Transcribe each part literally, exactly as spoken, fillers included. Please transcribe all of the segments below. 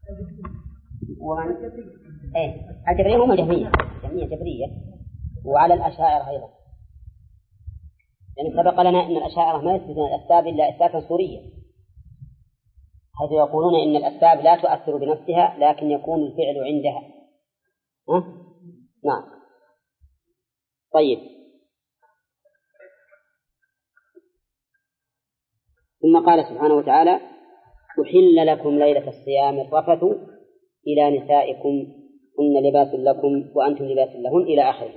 ومن إيه الجبرية هم الجهمية جميع جبرية، وعلى الأشاعرة أيضا، يعني سبق لنا أن الأشاعرة ما يثبتون الأسباب إلا إثباتا صوريا، حيث يقولون إن الأسباب لا تؤثر بنفسها لكن يكون الفعل عندها. ها؟ نعم. طيب، ثم قال سبحانه وتعالى: أحل لكم ليلة الصيام الرفث إلى نسائكم هن لباس لكم وأنتم لباس لهن إلى آخره.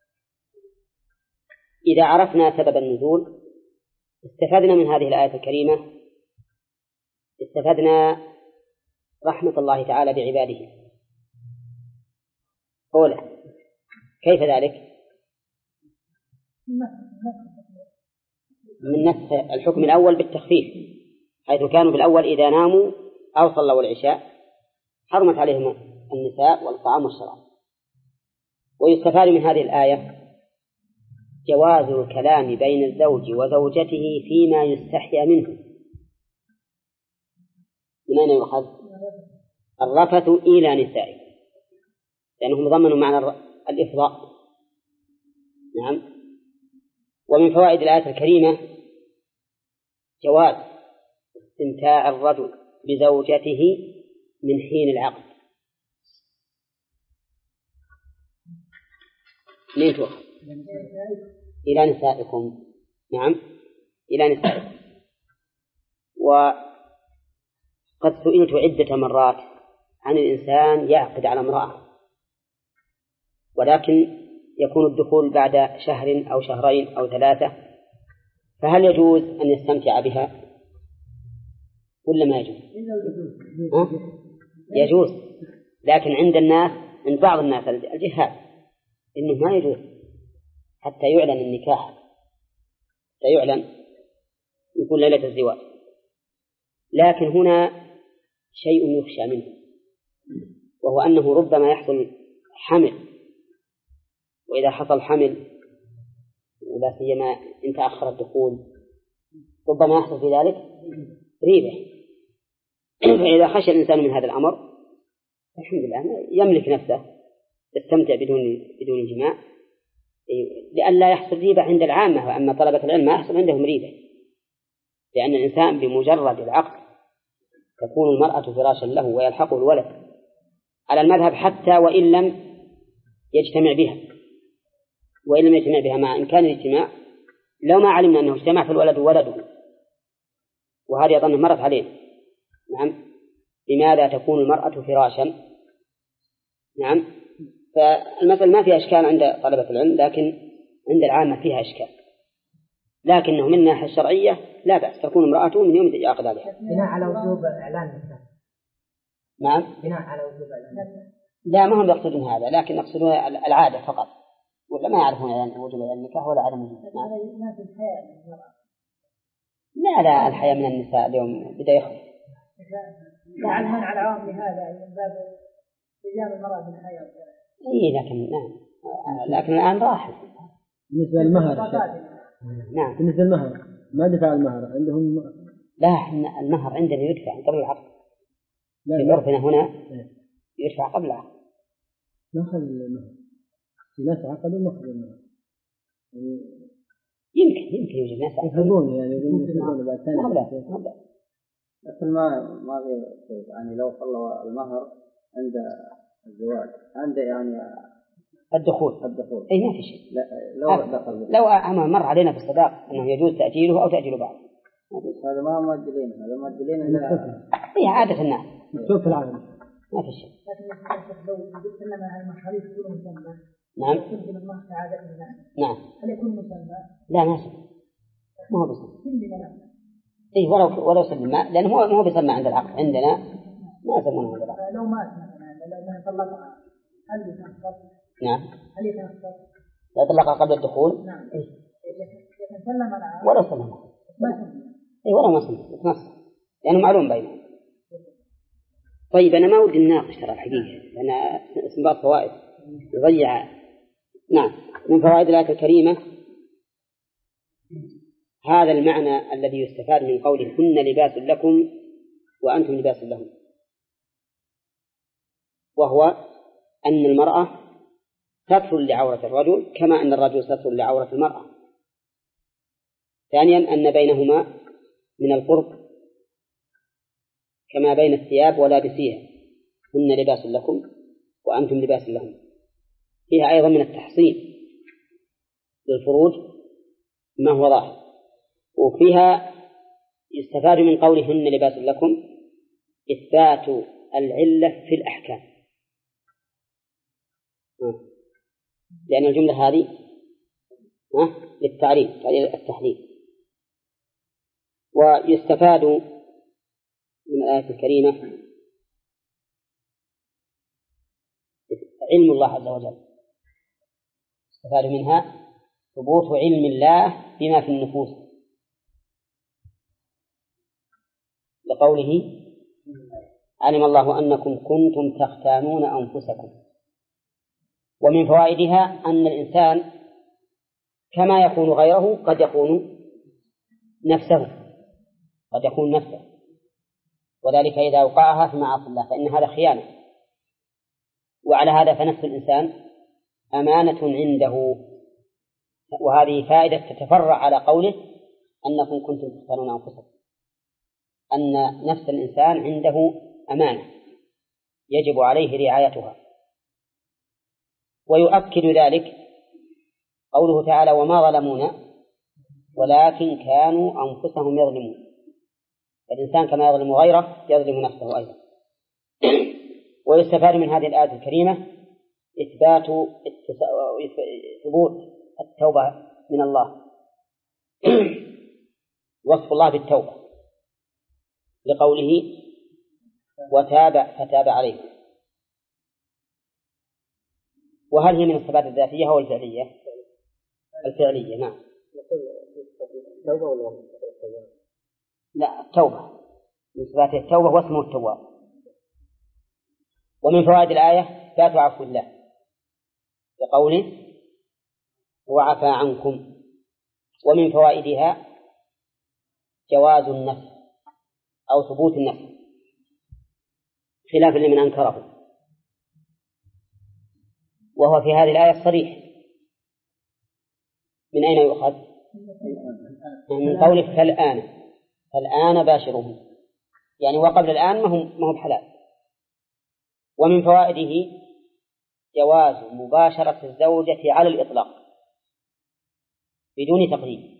إذا عرفنا سبب النزول استفدنا من هذه الآية الكريمة، استفدنا رحمة الله تعالى بعباده. أولا، كيف ذلك؟ من نفس الحكم الأول بالتخفيف، حيث كانوا في الأول إذا ناموا أو صلوا العشاء حرمت عليهم النساء والطعام والشراب. ويستفاد من هذه الآية جواز الكلام بين الزوج وزوجته فيما يستحيا منه. من أين يؤخذ؟ الرفث إلى نسائه، لأنهم ضمنوا معنى الإفضاء. نعم. ومن فوائد الآية الكريمة جواز استمتاع الرجل بزوجته من حين العقد. من تؤخذ؟ إلى نسائكم. نعم، إلى نسائكم. وقد سئلت عدة مرات عن الإنسان يعقد على امرأة ولكن يكون الدخول بعد شهر أو شهرين أو ثلاثة، فهل يجوز أن يستمتع بها ولا ما يجوز؟ يجوز، لكن عند الناس، عند بعض الناس الجهال، إنه ما يجوز حتى يعلن النكاح، حتى يعلن يكون ليلة الزواج. لكن هنا شيء يخشى منه، وهو أنه ربما يحصل حمل، وإذا حصل حمل ولا سيما إن تأخر الدخول ربما يحصل في ذلك ريبة. فإذا خشى الإنسان من هذا الأمر الحمد لله يملك نفسه يستمتع بدون بدون الجماع، لئلا يحصل ريبة عند العامة. وأما طلبة العلم ما يحصل عندهم ريبة، لأن الإنسان بمجرد العقد تكون المرأة فراشا له ويلحقه الولد على المذهب، حتى وإن لم يجتمع بها، وإن لم يجتمع بها مع إمكان الاجتماع، لو ما علمنا أنه اجتمع فالولد ولده. وهذه أظن مرت عليه. نعم. لماذا تكون المرأة فراشا؟ نعم. فالمسألة ما فيها إشكال عند طلبة العلم، لكن عند العامة فيها إشكال، لكنه من الناحية الشرعية لا بأس تكون امرأته من يوم يعقد عليها. بناء على وجوب إعلان النكاح. نعم. بناء على وجوب إعلان. لا، ما هم يقصدون هذا، لكن يقصدون العادة فقط، ولا ما يعرفون يعني وجوب النكاح ولا عدم وجوده. لا لا، الحياة من النساء اليوم بدأ يخف. لا، المنع العام لهذا من باب إيجاب المرأة من الحياة. إيه، لكن نعم، لكن الآن راح. بالنسبة للمهر. نعم. بالنسبة للمهر ما دفع المهر عندهم؟ لا، المهر عندنا يدفع قبل العقد. في عرفنا هنا يدفع قبل العقد. ما أخذ المهر. في ناس عقدوا ما أخذوا المهر. يمكن يمكن يوجد ناس يفهمون يعني يفهمون بعد سنة. لكن ما ما في يعني لو صلوا المهر عند الزواج عند يعني الدخول الدخول إيه ما في شيء. لو دخل لو أمر مر علينا في الصداق أنه يجوز تأجيله أو تأجيل بعض. هذا ما مؤجلين، هذا مؤجلين إلى هي عادة الناس شوف في العالم ما في شيء. لكن لو قلنا ما المحاريف كلهم مسمى. نعم. نعم. هل يكون مسمى؟ لا، ما سمى، ما هو بسمى. إيه ولو ولو سمى، لأنه هو ما هو بسمى عند العقد، عندنا ما سمونه عند العقد. لو مات مثلا، لو ما طلقها هل يتنصر؟ نعم. هل يتنصر؟ لو طلقها قبل الدخول. نعم. إيه. لكن سلم معها. ولو سلم. ما سمى. إيه ولو ما سمى يتنصر، لأنه معلوم بينهم. طيب أنا ما ودي نناقش ترى الحقيقة، لأن استنباط فوائد يضيع. نعم. من فوائد الآية الكريمة هذا المعنى الذي يستفاد من قوله هن لباس لكم وأنتم لباس لهم، وهو أن المرأة ستر لعورة الرجل كما أن الرجل ستر لعورة المرأة. ثانيا أن بينهما من القرب كما بين الثياب ولابسيها، هن لباس لكم وأنتم لباس لهم. فيها أيضا من التحصين للفروج ما هو ظاهر. وفيها يستفاد من قولهن لباس لكم إثبات العلة في الأحكام، لأن الجملة هذه للتعريف التحليل. ويستفاد من الآية الكريمة علم الله عز وجل، يستفاد منها ثبوت علم الله بما في النفوس، لقوله علم الله أنكم كنتم تختانون أنفسكم. ومن فوائدها أن الإنسان كما يكون غيره قد يكون نفسه، قد يكون نفسه، وذلك إذا وقعها في معاصي الله فإن هذا خيانة. وعلى هذا فنفس الإنسان أمانة عنده، وهذه فائدة تتفرع على قوله أنكم كنتم تختانون أنفسكم، أن نفس الإنسان عنده أمانة يجب عليه رعايتها. ويؤكد ذلك قوله تعالى وما ظلمونا ولكن كانوا أنفسهم يظلمون. الإنسان كما يظلم غيره يظلم نفسه أيضا. ويستفاد من هذه الآية الكريمة إثبات ثبوت التوبة من الله، وصف الله بالتوبة لقوله وتاب فتاب عليه. وهل هي من الصفات الذاتية أو الفعلية؟ الفعلية نعم. لا، التوبة من صفات التوبة واسمه التواب. ومن فوائد الآية إثبات عفو الله لقوله وعفى عنكم. ومن فوائدها جواز النفس أو ثبوت النفس خلافا لمن أنكره، وهو في هذه الآية الصريح. من أين يؤخذ؟ من قوله فالآن، فالآن باشرهم، يعني وقبل الآن ما هو ما هو بحلال. ومن فوائده جواز مباشرة الزوجة على الإطلاق بدون تقييد.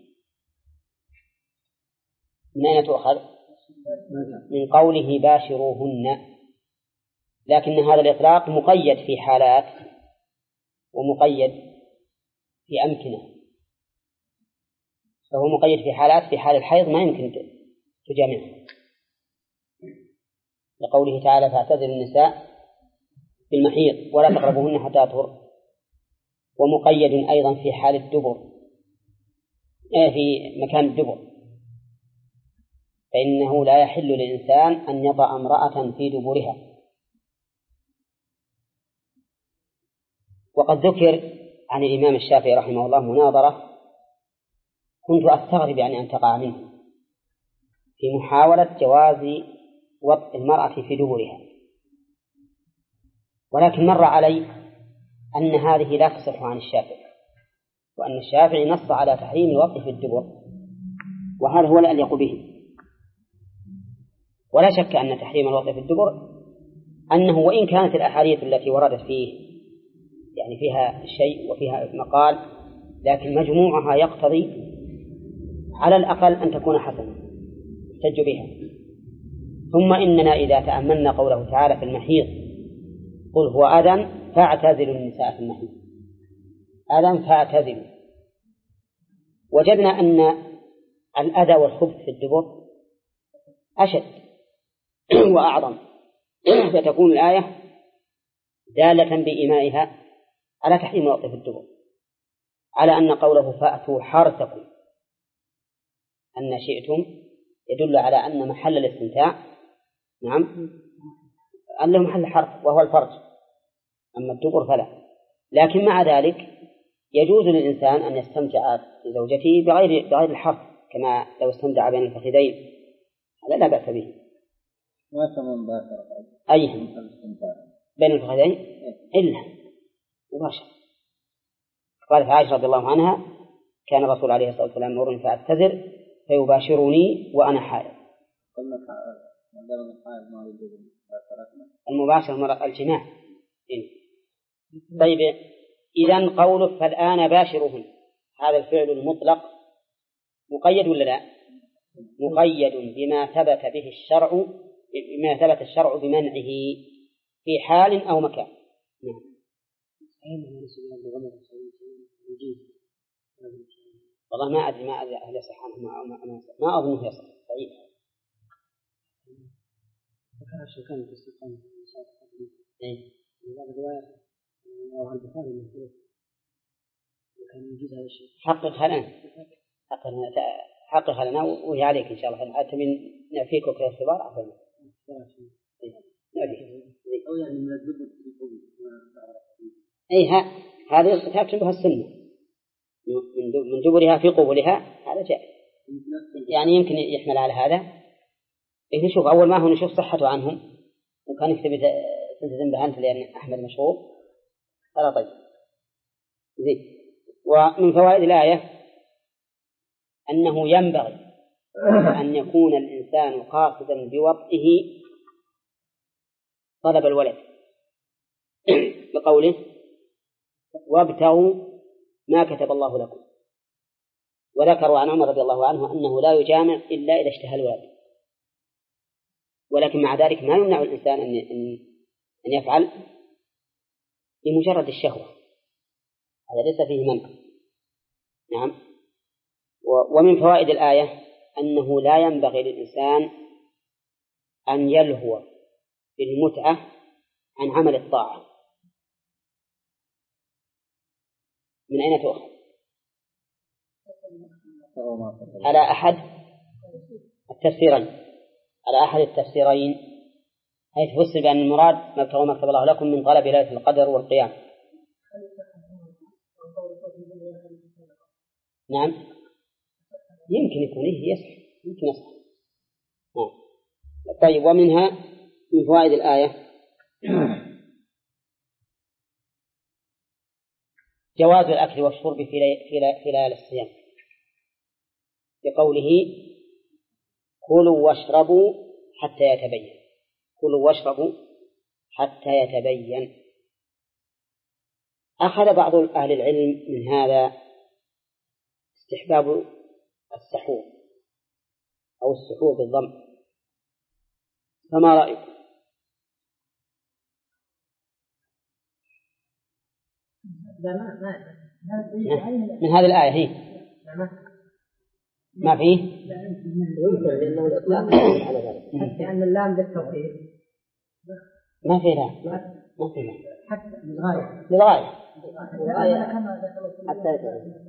من أين تؤخذ؟ من قوله باشروهن، لكن هذا الإطلاق مقيد في حالات ومقيد في أمكنة. فهو مقيد في حالات، في حال الحيض ما يمكن تجامعه لقوله تعالى فاعتزلوا النساء في المحيض ولا تقربوهن حتى يطهر. ومقيد أيضا في حال الدبر، في مكان الدبر، فإنه لا يحل للإنسان أن يضع امرأة في دبرها. وقد ذكر عن الإمام الشافعي رحمه الله مناظرة كنت أستغرب يعني أن تقع منه في محاولة جواز وضع المرأة في دبرها، ولكن مر علي أن هذه لا تصح عن الشافعي، وأن الشافعي نص على تحريم الوضع في الدبر، وهذا هو الأليق به. ولا شك أن تحريم الوضع في الدبر أنه وإن كانت الأحاديث التي وردت فيه يعني فيها شيء وفيها مقال، لكن مجموعها يقتضي على الأقل أن تكون حسنة يحتج بها. ثم إننا إذا تأملنا قوله تعالى في المحيض قل هو أذى فاعتزلوا النساء في المحيض، أذى فاعتزلوا، وجدنا أن الأذى والخبث في الدبر أشد وأعظم، فتكون الآية دالة بإيمائها على تحريم الوضع في الدبر، على أن قوله فأتوا حرثكم أن شئتم يدل على أن محل الاستمتاع نعم أنه محل حرث وهو الفرج، أما الدبر فلا. لكن مع ذلك يجوز للإنسان أن يستمتع بزوجته بغير بغير الحرث، كما لو استمتع بين الفخذين، هذا لا بأس به. ما كمان باشر أي بين الفخذين إلا مباشرة. قالت عائشة رضي الله عنها كان الرسول عليه الصلاة والسلام يأمرني فأعتذر فيباشرني وأنا حائض. المباشرة الجماع. طيب إذن قوله فالآن باشرهن، هذا الفعل المطلق مقيد ولا لا؟ مقيد بما ثبت به الشرع، بما ثبت الشرع بمنعه في حال أو مكان. نعم. والله ما أدري ما أدري أهل يصح عنه ما ما ما, ما أظنه يصح صحيح. عشان كان في السلطان إيه. بعض الروايات أو البخاري من كان يجوز هذا الشيء. حقق لنا حقق لنا حقق لنا وهي عليك إن شاء الله. أنت من نعفيك وكذا اختبار عفوا. أو يعني من الزبط في قبول. إيه ها هذه تكتب بها السنة من دبرها في قبولها هذا جائز. يعني يمكن يحمل على هذا. إيه نشوف أول ما هو نشوف صحته عنهم وكان يكتب تلتزم بها أنت لأن أحمد مشهور. هذا طيب زين. ومن فوائد الآية أنه ينبغي أن يكون الإنسان قاصدا بوطئه طلب الولد بقوله وابتغوا ما كتب الله لكم. وذكروا عن عمر رضي الله عنه أنه لا يجامع إلا إذا اشتهى الولد، ولكن مع ذلك ما يمنع الإنسان أن أن يفعل بمجرد الشهوة، هذا ليس فيه منع. نعم. ومن فوائد الآية أنه لا ينبغي للإنسان أن يلهو بالمتعة عن عمل الطاعة. من أين تؤخذ؟ على أحد التفسيرين على أحد التفسيرين حيث فسر بأن المراد ما ابتغوا ما كتب الله لكم من طلب ليلة القدر والقيام. نعم يمكن يكون إيه يصح يمكن يصح. نعم. طيب ومنها من فوائد الآية جواز الأكل والشرب في في ليالي الصيام بقوله كلوا واشربوا حتى يتبين. كلوا واشربوا حتى يتبين. أخذ بعض أهل العلم من هذا استحباب السحور أو السحور بالضم، فما رأيكم؟ من هذه الآية هي ما فيه لأنه الإطلاق على ذلك لأن اللام بالتوحيد ما فيه لا ما فيه لا حتى للغاية للغاية حتى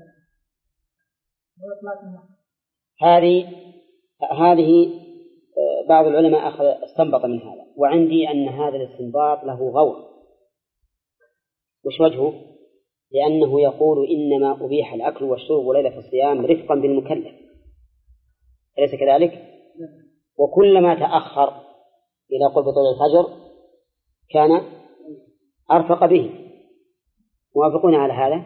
هذه هذه بعض العلماء أخذ استنبط من هذا، وعندي أن هذا الاستنباط له غور. وش وجهه؟ لأنه يقول إنما أبيح الأكل والشرب ليلة الصيام رفقا بالمكلف، أليس كذلك؟ وكلما تأخر إلى قرب طلوع الفجر كان أرفق به. موافقون على هذا؟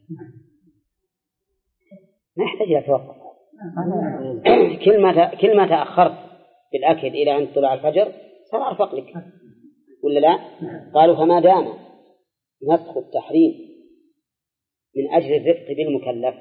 ما يحتاج إلى توقف. كل ما كل ما تأخرت بالأكل إلى عند طلوع الفجر صار أرفق لك ولا لا؟ قالوا فما دام نسخ التحريم من أجل الرفق بالمكلف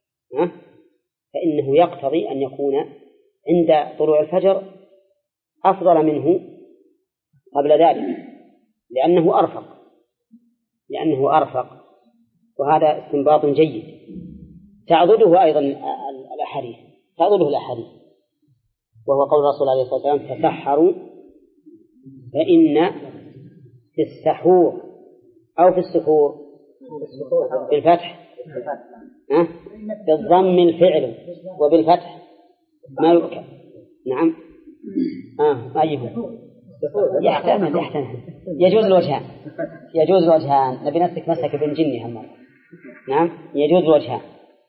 فإنه يقتضي أن يكون عند طلوع الفجر أفضل منه قبل ذلك، لأنه أرفق لأنه أرفق وهذا استنباط جيد. تعضده أيضا الأحاديث تعضده الأحاديث وهو قول الرسول عليه الصلاة والسلام تسحروا فإن في السحور أو في السحور بالفتح أه؟ بالضم الفعل وبالفتح ما يؤكل. نعم آه أيوه يحتمل يحتمل يجوز الوجهان يجوز الوجهان نبي نسك مسك ابن جني هالمرة. نعم يجوز الوجهان.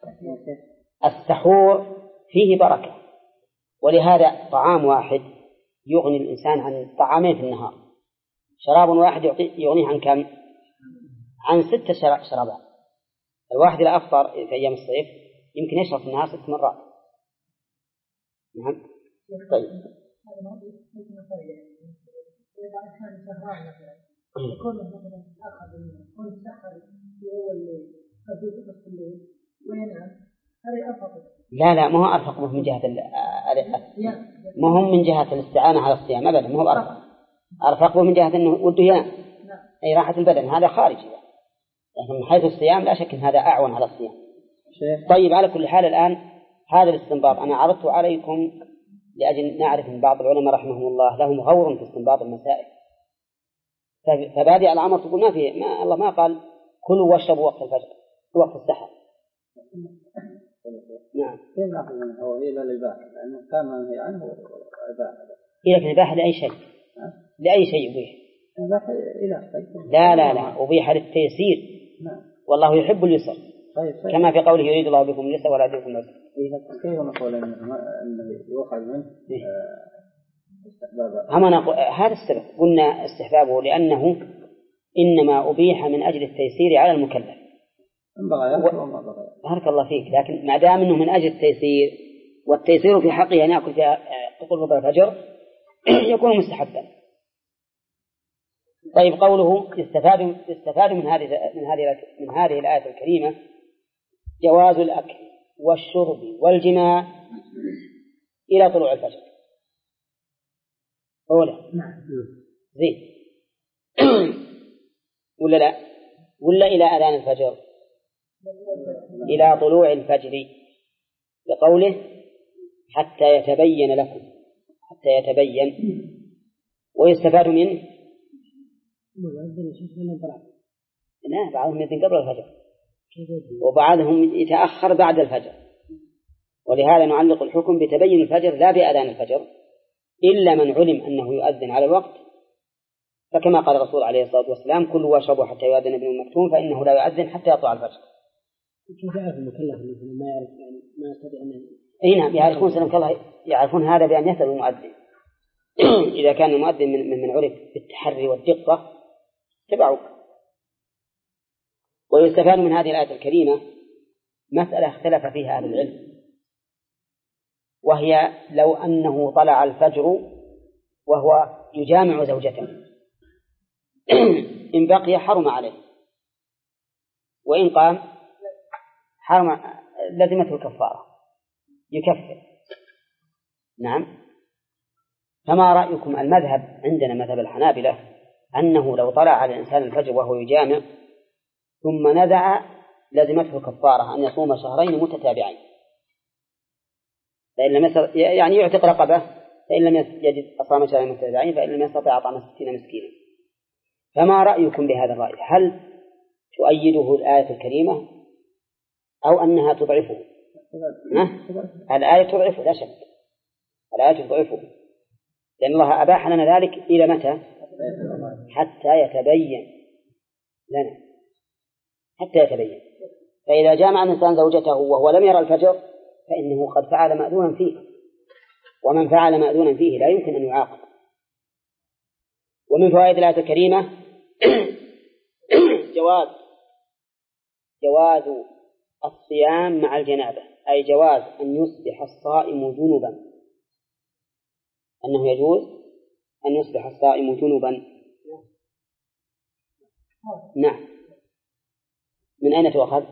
السحور فيه بركة، ولهذا طعام واحد يغني الإنسان عن طعامين في النهار. شراب واحد يغنيه عن كم؟ عن ستة شرابات. الواحد إذا أفطر في أيام الصيف يمكن يشرب في النهار ست مرات. نعم. طيب. يكون مثلا أخذ يكون سحر في أول الليل أو في نصف الليل وينام هذا أرفق. لا لا ما هو أرفق من جهة ال ما هم من جهة الاستعانة على الصيام أبدا ما هو أرفق. أرفق من جهة إنه وده ينام أي راحة البدن هذا خارجي. لكن من حيث الصيام لا شك إن هذا أعون على الصيام. طيب على كل حال الآن هذا الاستنباط أنا عرضته عليكم لأجل نعرف من بعض العلماء رحمهم الله لهم غور في استنباط المسائل. فبادئ الأمر تقول ما في ما الله ما قال كلوا واشربوا وقت الفجر وقت السحر. نعم. كيف نأخذ منه هو إلى الإباحة لأنه كان منهي عنه إباحة. إذا كان إباحة لأي شيء لأي شيء يبيح. إباحة إلى لا لا لا أبيح للتيسير. نعم. والله يحب اليسر. طيب طيب. كما في قوله يريد الله بكم اليسر ولا بكم العسر. كيف نقول إنه يؤخذ منه استحبابه؟ هم نقول هذا السبب قلنا استحبابه لأنه إنما أبيح من أجل التيسير على المكلف. بارك الله فيك لكن ما دام إنه من أجل التيسير والتيسير في حقه أن يأكل في قرب الفجر يكون مستحبا. طيب قوله استفاد استفاد من هذه من هذه من هذه الآية الكريمة جواز الأكل والشرب والجماع إلى طلوع الفجر. أولا زين ولا لا ولا إلى أذان الفجر إلى طلوع الفجر بقوله حتى يتبين لكم حتى يتبين. ويستفاد منه لا بعضهم يأذن قبل الفجر وبعضهم يتأخر بعد الفجر. ولهذا نعلق الحكم بتبين الفجر لا بأذان الفجر إلا من علم أنه يؤذن على الوقت. فكما قال الرسول عليه الصلاة والسلام كلوا واشربوا حتى يؤذن ابن مكتوم فإنه لا يؤذن حتى يطلع الفجر. كيف يعرف المكلف اللي ما يعرف يعني ما يستطيع أن أي نعم يعرفون سلامك الله يعرفون هذا بأن يسأل المؤذن. إذا كان المؤذن من من عرف بالتحري والدقة تبعوا. ويستفاد من هذه الآية الكريمة مسألة اختلف فيها أهل العلم وهي لو أنه طلع الفجر وهو يجامع زوجته إن بقي حرم عليه وإن قام حرم لزمته الكفارة يكفر. نعم. فما رأيكم؟ المذهب عندنا مذهب الحنابلة أنه لو طلع على الإنسان الفجر وهو يجامع ثم نزع لزمته الكفارة أن يصوم شهرين متتابعين فإن لم يستطع يعني يعتق رقبة فإن لم يجد أصام شهرين متتابعين فإن لم يستطع أطعم ستين مسكينا. فما رأيكم بهذا الرأي؟ هل تؤيده الآية الكريمة أو أنها تضعفه؟ الآية تضعفه لا شك الآية تضعفه لأن الله أباح لنا ذلك إلى متى؟ حتى يتبين لنا حتى يتبين. فإذا جامع الإنسان زوجته وهو لم يرى الفجر فإنه قد فعل مأذونا فيه ومن فعل مأذونا فيه لا يمكن أن يعاقب. ومن فوائد الآية الكريمة جواز جواز الصيام مع الجنابة أي جواز أن يصبح الصائم جنبا أنه يجوز أن يصبح الصائم جنبا. نعم. من أين تؤخذ؟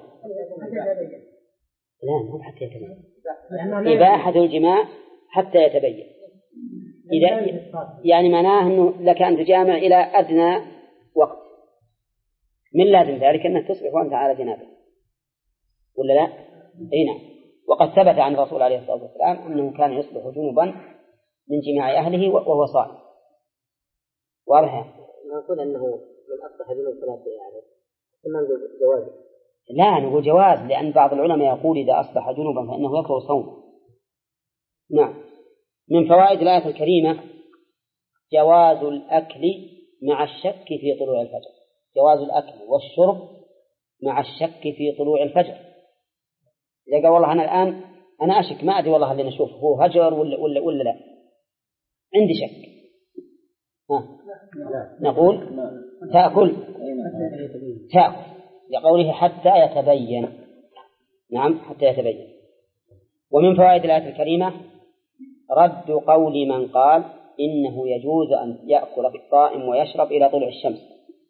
لا مو حتى يتبين إباحة الجماع حتى يتبين. إذا يعني معناه أنه لك أن تجامع إلى أدنى وقت من لازم ذلك أنك تصبح وأنت على جنابه ولا لا؟ أي نعم. وقد ثبت عن الرسول عليه الصلاة والسلام أنه كان يصبح جنبا من جماع أهله وهو صائم. واضح؟ نقول أنه من أصبح جنوب ثلاثة يعني ثم نقول جواز. لا نقول جواز لأن بعض العلماء يقول إذا أصبح جنوبا فإنه يكره صومه. نعم. من فوائد الآية الكريمة جواز الأكل مع الشك في طلوع الفجر. جواز الأكل والشرب مع الشك في طلوع الفجر. إذا قال والله أنا الآن أنا أشك ما أدري والله اللي نشوف هو هجر ولا ولا ولا لا عندي شك ها. نقول تأكل تأكل لقوله حتى يتبين. نعم حتى يتبين. ومن فوائد الآية الكريمة رد قول من قال إنه يجوز أن يأكل الصائم ويشرب إلى طلوع الشمس،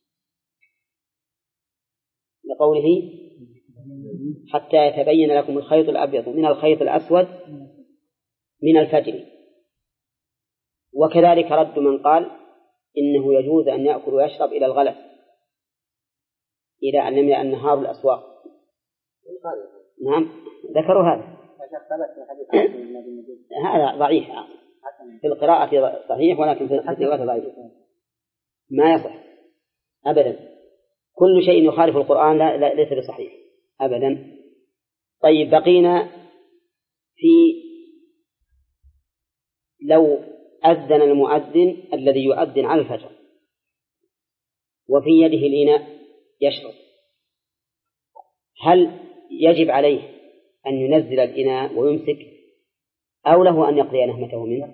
لقوله حتى يتبين لكم الخيط الأبيض من الخيط الأسود من الفجر. وكذلك رد من قال إنه يجوز أن يأكل ويشرب إلى الغلس، إلى أن يملأ النهار الأسواق. نعم ذكروا هذا. هذا ضعيف في القراءة صحيح ولكن في الرواية ضعيف ما يصح أبدا. كل شيء يخالف القرآن لا, لا ليس بصحيح أبدا. طيب بقينا في لو أذن المؤذن الذي يؤذن على الفجر وفي يده الإناء يشرب، هل يجب عليه أن ينزل الإناء ويمسك أو له أن يقضي نهمته منه؟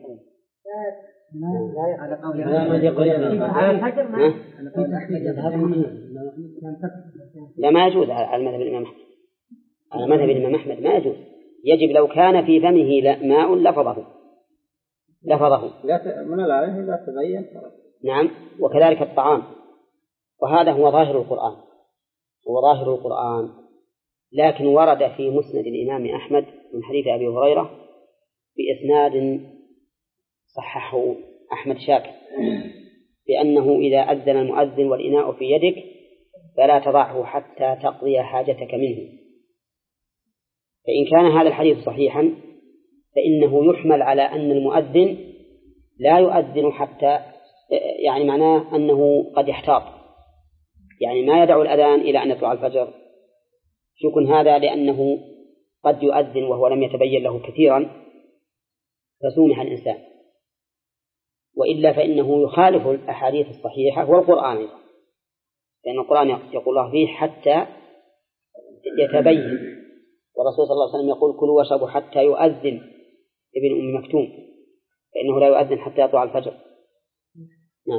لا ما يجوز على مذهب الإمام أحمد. على مذهب الإمام أحمد ما يجوز. يجب لو كان في فمه ماء لفظه لفظه من الآية لا تبين. نعم. وكذلك الطعام، وهذا هو ظاهر القرآن هو ظاهر القرآن لكن ورد في مسند الإمام أحمد من حديث أبي هريرة بإسناد صححه أحمد شاكر بأنه إذا أذن المؤذن والإناء في يدك فلا تضعه حتى تقضي حاجتك منه. فإن كان هذا الحديث صحيحا فإنه يحمل على أن المؤذن لا يؤذن حتى، يعني معناه أنه قد يحتاط، يعني ما يدع الأذان إلى أن يطلع الفجر. يكون هذا لأنه قد يؤذن وهو لم يتبين له كثيرا فسومح الإنسان، وإلا فإنه يخالف الأحاديث الصحيحة والقرآن أيضا، لأن القرآن يقول الله فيه حتى يتبين، والرسول صلى الله عليه وسلم يقول كلوا واشربوا حتى يؤذن ابن أم مكتوم فإنه لا يؤذن حتى يطلع الفجر. نعم.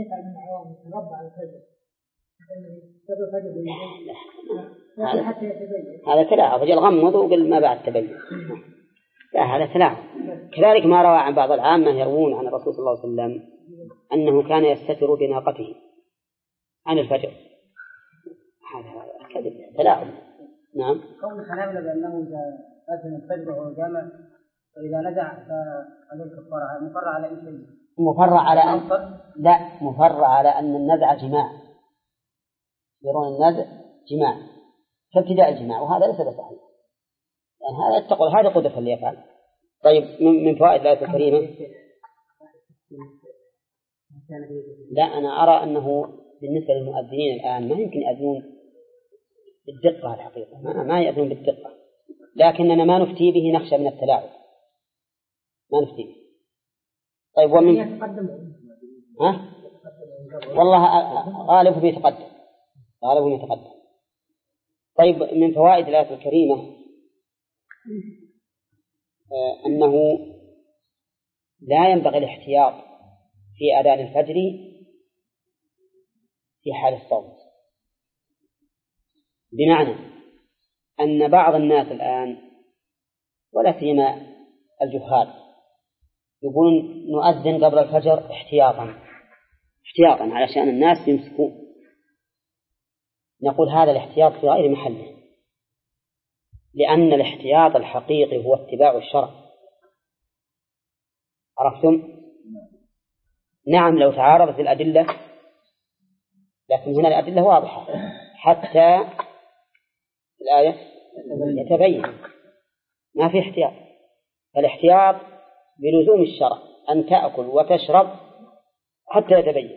هذا تلاعب. رجل غمض وقل ما بعد تبين. لا هذا تلاعب. كذلك ما روى عن بعض العامة يروون عن الرسول صلى الله عليه وسلم أنه كان يستتر بناقته عن الفجر. هذا كذب تلاعب. نعم. قول حنابلة بأنه إذا أذن الفجر وهو جامع وإذا نزع فعليه كفارة، مفرع على أي شيء؟ مفرع على أن لا مفرع على أن النزع جماع، يرون النزع جماع كابتداء الجماع، وهذا ليس بصحيح. يعني هذا تقول هذا قدرة اللي يفعل. طيب من فوائد الآية الكريمة لا أنا أرى أنه بالنسبة للمؤذنين الآن ما يمكن يأذنون بالدقة الحقيقة، ما, ما يأذنون بالدقة، لكننا ما نفتي به نخشى من التلاعب، ما نفتي به. طيب ومن ها؟ والله غالبه بيتقدم غالبه يتقدم. طيب من فوائد الآية الكريمة أنه لا ينبغي الاحتياط في أذان الفجر في حال الصوت، بمعنى أن بعض الناس الآن ولا سيما الجهال يقولون نؤذن قبل الفجر احتياطا احتياطا علشان الناس يمسكون. نقول هذا الاحتياط في غير محله، لأن الاحتياط الحقيقي هو اتباع الشرع. عرفتم؟ نعم لو تعارضت الأدلة، لكن هنا الأدلة واضحة حتى الآية يتبين ما في احتياط. فالاحتياط بلزوم الشرع أن تأكل وتشرب حتى يتبين.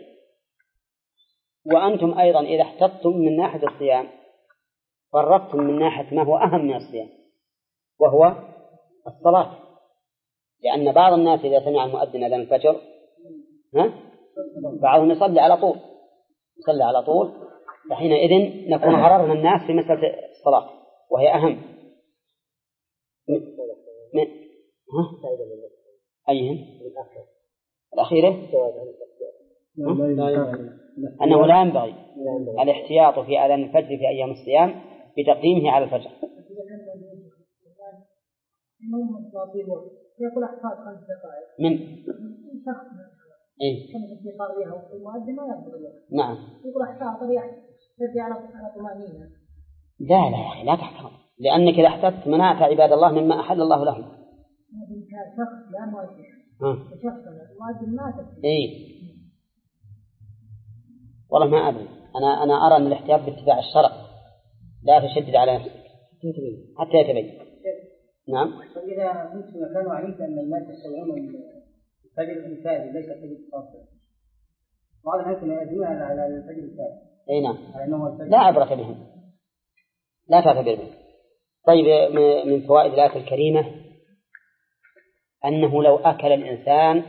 وأنتم أيضا إذا احتطتم من ناحية الصيام فرقتم من ناحية ما هو أهم من الصيام وهو الصلاة، لأن بعض الناس إذا سمع المؤذن أذان الفجر ها بعضهم يصلي على طول يصلي على طول فحينئذ نكون غررنا الناس في مسألة الصلاة وهي أهم من, من ها أيهن الأخيرة أنه لا ينبغي الاحتياط في أذان الفجر في أيام الصيام بتقديمه على الفجر. يقول أحفاد خمس دقائق من شخص إيه؟ خمس دقائق لها والمؤذن ما يقبل. نعم. يقول أحفاد طبيعي ترجع على طمأنينة. لا لا يا أخي لا تحترم، لأنك إذا احتجت منعت عباد الله مما أحل الله لهم. شخص لا مؤذن. ها. شخص المؤذن ما تفهم. إيه. والله ما أدري، أنا أنا أرى أن الاحتياط باتباع الشرع، لا تشدد على نفسك حتى يتبين. نعم. فإذا كنت في مكان وعلمت أن الناس يستوعبون الفجر الكاذب ليس الفجر الصادق، بعض الناس يؤذون على الفجر الكاذب. أي نعم. لا عبرة بهم، لا تعتبر بهم. طيب من فوائد الآية الكريمة أنه لو أكل الإنسان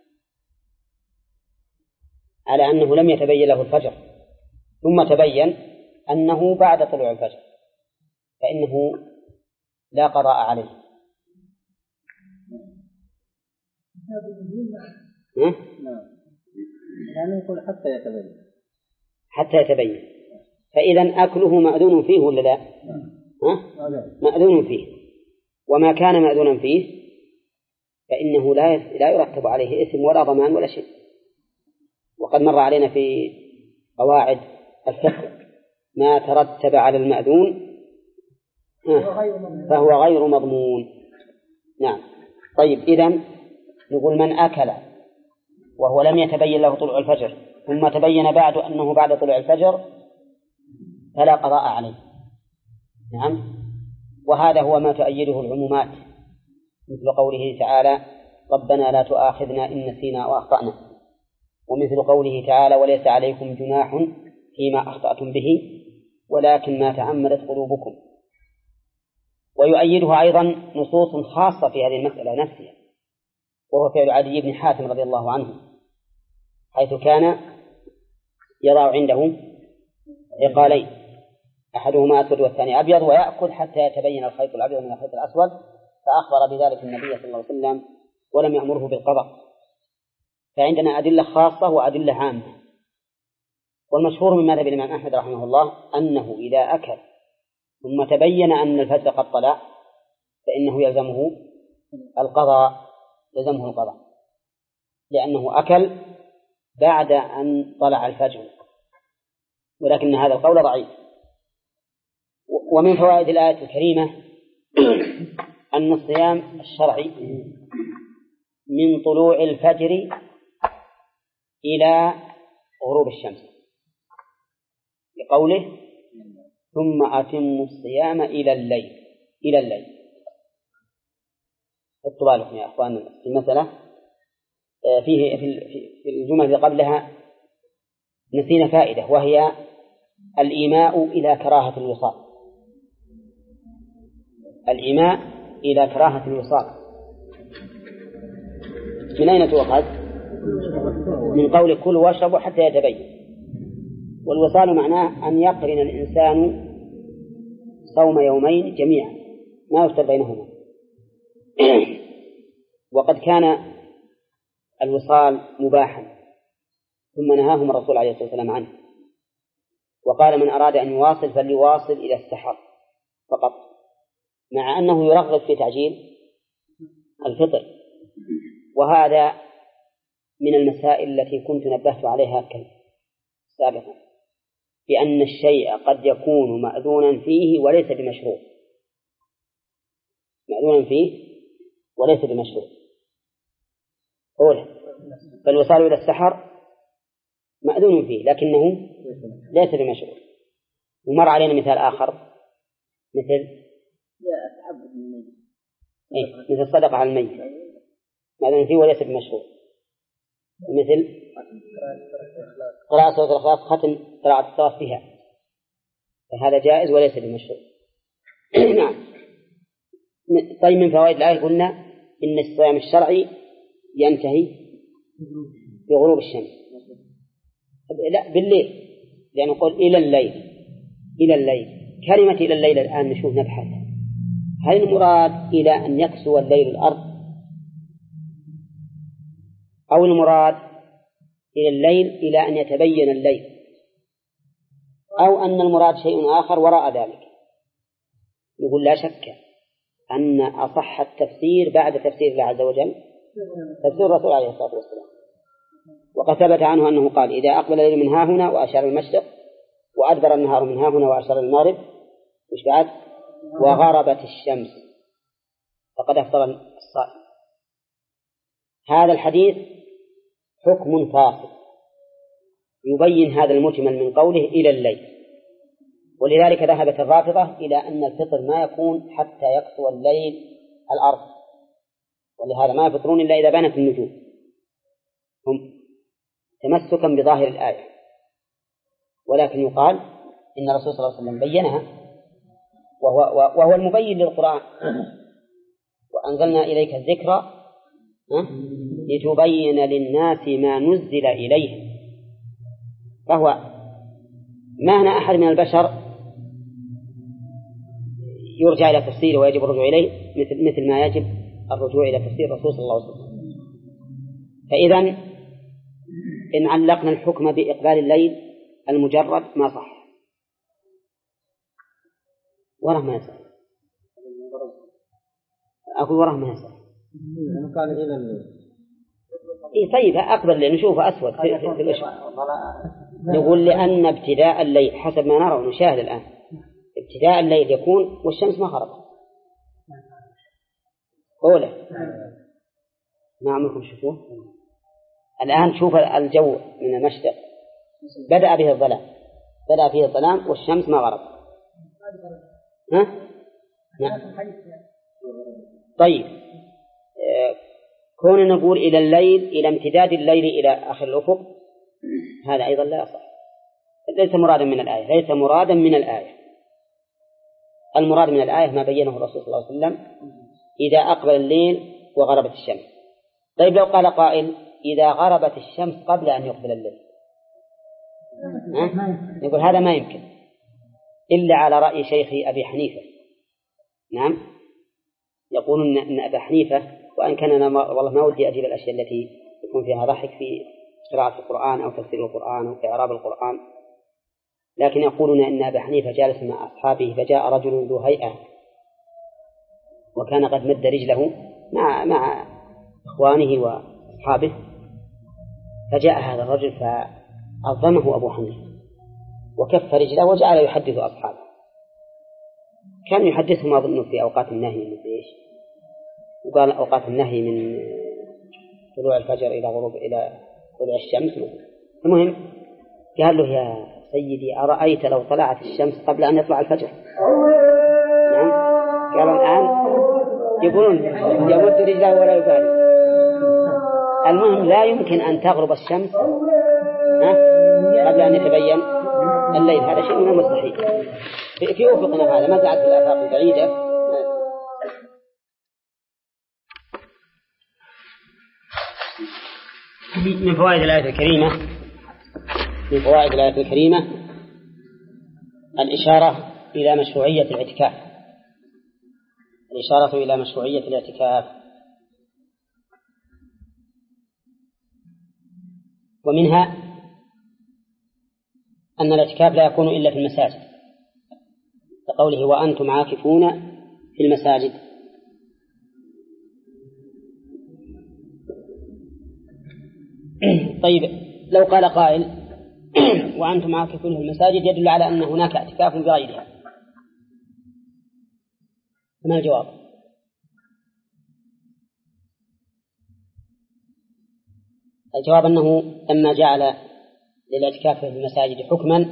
على أنه لم يتبين له الفجر ثم تبين أنه بعد طلوع الفجر فإنه لا قضاء عليه. نعم. يعني يقول حتى يتبين. حتى يتبين. فإذا أكله مأذون فيه ولا لا؟ ها؟ مأذون فيه. وما كان مأذونا فيه فإنه لا لا يرتب عليه إثم ولا ضمان ولا شيء. وقد مر علينا في قواعد الفقه ما ترتب على المأذون فهو غير مضمون. نعم. طيب إذن نقول من أكل وهو لم يتبين له طلوع الفجر ثم تبين بعد أنه بعد طلوع الفجر فلا قضاء عليه. نعم. وهذا هو ما تؤيده العمومات مثل قوله تعالى ربنا لا تؤاخذنا إن نسينا وأخطأنا، ومثل قوله تعالى وليس عليكم جناح فيما أخطأتم به ولكن ما تعمدت قلوبكم. ويؤيدها أيضا نصوص خاصة في هذه المسألة نفسها، وهو فعل عدي بن حاتم رضي الله عنه حيث كان يضع عنده عقالين أحدهما أسود والثاني أبيض ويأكل حتى يتبين الخيط الأبيض من الخيط الأسود، فأخبر بذلك النبي صلى الله عليه وسلم ولم يأمره بالقضاء. فعندنا أدلة خاصة وأدلة عامة. والمشهور من مذهب الإمام أحمد رحمه الله أنه إذا أكل ثم تبين أن الفجر قد طلع فإنه يلزمه القضاء يلزمه القضاء لأنه أكل بعد أن طلع الفجر، ولكن هذا القول ضعيف. ومن فوائد الآية الكريمة أن الصيام الشرعي من طلوع الفجر إلى غروب الشمس بقوله ثم أتموا الصيام إلى الليل إلى الليل. خذوا بالكم يا أخوان في المسألة فيه في الجملة اللي قبلها نسينا فائدة وهي الإيماء إلى كراهة الوصال. الإيماء إلى كراهة الوصال من أين تؤخذ؟ من قول كلوا واشربوا حتى يتبين. والوصال معناه أن يقرن الإنسان صوم يومين جميعا ما يفطر بينهما. وقد كان الوصال مباحا ثم نهاهم الرسول عليه الصلاة والسلام عنه وقال من أراد أن يواصل فليواصل إلى السحر فقط، مع أنه يرغب في تعجيل الفطر. وهذا من المسائل التي كنت نبهت عليها سابقا بأن الشيء قد يكون مأذونا فيه وليس بمشروع مأذونا فيه وليس بمشروع. أولا فالوصال إلى السحر مأذون فيه لكنه ليس بمشروع. ومر علينا مثال آخر مثل إيه؟ مثل الصدقة على الميت مأذون فيه وليس بمشروع. مثل قراءة سورة الإخلاص ختم قراءة الصلاة فيها فهذا جائز وليس بمشروع. نعم. طيب من فوائد الآية قلنا إن الصيام الشرعي ينتهي بغروب الشمس لا بالليل لأنه قول إلى الليل إلى الليل. كلمة إلى الليل الآن نشوف نبحث هل المراد إلى أن يكسو الليل الأرض أو المراد إلى الليل إلى أن يتبين الليل، أو أن المراد شيء آخر وراء ذلك. يقول لا شك أن أصح التفسير بعد تفسير الله عز وجل تفسير الرسول عليه الصلاة والسلام، وقد ثبت عنه أنه قال إذا أقبل الليل من ها هنا وأشار المشرق، وأدبر النهار من ها هنا وأشار المغرب، وش بعد؟ وغربت الشمس فقد أفطر الصائم. هذا الحديث حكم فاصل يبين هذا المجمل من قوله إلى الليل، ولذلك ذهبت الرافضة إلى أن الفطر ما يكون حتى يكسو الليل الأرض، ولهذا ما يفطرون إلا إذا بانت النجوم، هم تمسكا بظاهر الآية. ولكن يقال إن الرسول صلى الله عليه وسلم بينها، وهو, وهو المبين للقرآن، وأنزلنا إليك الذكر لتبين للناس ما نزل إليه. فهو ما هنا أحد من البشر يرجع إلى تفسيره ويجب الرجوع إليه مثل, مثل ما يجب الرجوع إلى تفسير الرسول صلى الله عليه وسلم. فإذا إن علقنا الحكم بإقبال الليل المجرد ما صح، وراه ما يصح، أقول وراه ما يصح. قال إلى الليل. إيه طيب أقبل الليل نشوفه أسود في, في, في الأشهر. نقول لأن ابتداء الليل حسب ما نرى ونشاهد الآن ابتداء الليل يكون والشمس ما غربت. أولا ما عمركم شوفوه الآن؟ شوف الجو من المشرق بدأ به الظلام، بدأ فيه الظلام والشمس ما غربت. ها؟ نعم. طيب كون نقول إلى الليل إلى امتداد الليل إلى آخر الأفق، هذا أيضا لا يصح، ليس مرادا من الآية، ليس مرادا من الآية. المراد من الآية ما بينه الرسول صلى الله عليه وسلم إذا أقبل الليل وغربت الشمس. طيب لو قال قائل إذا غربت الشمس قبل أن يقبل الليل، نقول هذا ما يمكن إلا على رأي شيخي أبي حنيفة. نعم، يقولون أن أبي حنيفة، وأن كان أنا والله ما ودي أجيب الأشياء التي يكون فيها ضحك في قراءة القرآن أو تفسير القرآن أو في إعراب القرآن، لكن يقولون أن أبي حنيفة جالس مع أصحابه فجاء رجل ذو هيئة وكان قد مد رجله مع مع إخوانه وأصحابه، فجاء هذا الرجل فعظمه أبو حنيفة وكف رجله وجعل يحدث أصحابه. كان يحدثهم أظن في أوقات النهي من إيش، وقال أوقات النهي من طلوع الفجر إلى غروب إلى طلوع الشمس. المهم قال له يا سيدي أرأيت لو طلعت الشمس قبل أن يطلع الفجر؟ نعم. قالوا الآن يقولون يمد رجله ولا يبالي. المهم لا يمكن أن تغرب الشمس قبل أن يتبين الليل، هذا شيء من المستحيل في أفقنا هذا، ما زالت في الآفاق البعيدة. من فوائد الآية الكريمة من فوائد الآية الكريمة الإشارة إلى مشروعية الاعتكاف الإشارة إلى مشروعية الاعتكاف ومنها أن الاعتكاف لا يكون إلا في المساجد، كقوله وأنتم عاكفون في المساجد. طيب لو قال قائل وأنتم عاكفون في المساجد يدل على أن هناك اعتكاف بغيرها، ما الجواب؟ الجواب أنه لما جعل للاعتكاف في المساجد حكما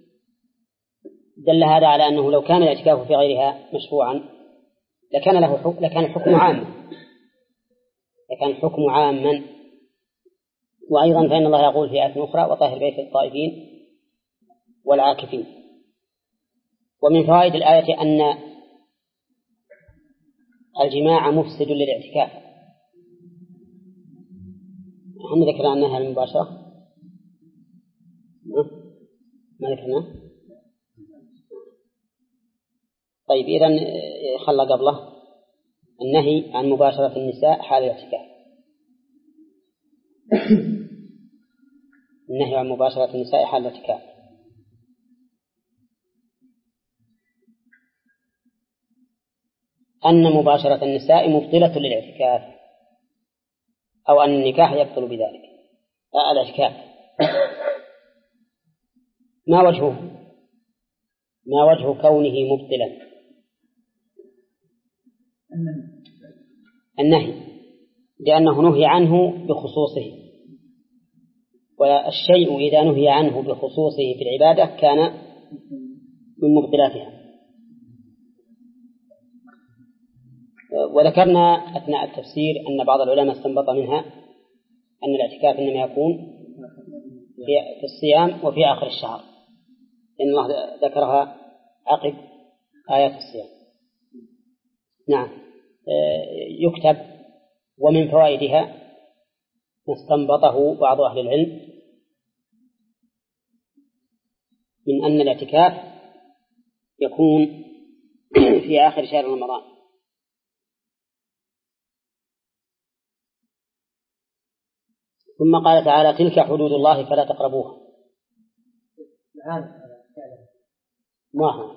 دل هذا على أنه لو كان الاعتكاف في غيرها مشروعا لكان له حكم، لكان الحكم عاما لكان الحكم عاما. وأيضا فإن الله يقول في آية أخرى وطهر بيت الطائفين والعاكفين. ومن فوائد الآية أن الجماع مفسد للاعتكاف. هم ذكرنا أنها المباشرة ما ذكرنا. طيب إذن خلى قبله النهي عن مباشرة النساء حال الاعتكاف. النهي عن مباشرة النساء حال الاعتكاف. أن مباشرة النساء مبطلة للاعتكاف، أو أن النكاح يبطل بذلك الاعتكاف. ما وجهه ما وجه كونه مبطلا؟ النهي، لأنه نهي عنه بخصوصه، والشيء إذا نهي عنه بخصوصه في العبادة كان من مبطلاتها. وذكرنا أثناء التفسير أن بعض العلماء استنبط منها أن الاعتكاف إنما يكون في الصيام وفي آخر الشهر، إن الله ذكرها عقب آيات الصيام. نعم. يكتب: ومن فوائدها ما استنبطه بعض أهل العلم من أن الاعتكاف يكون في آخر شهر رمضان. ثم قال تعالى: تلك حدود الله فلا تقربوها. ما هو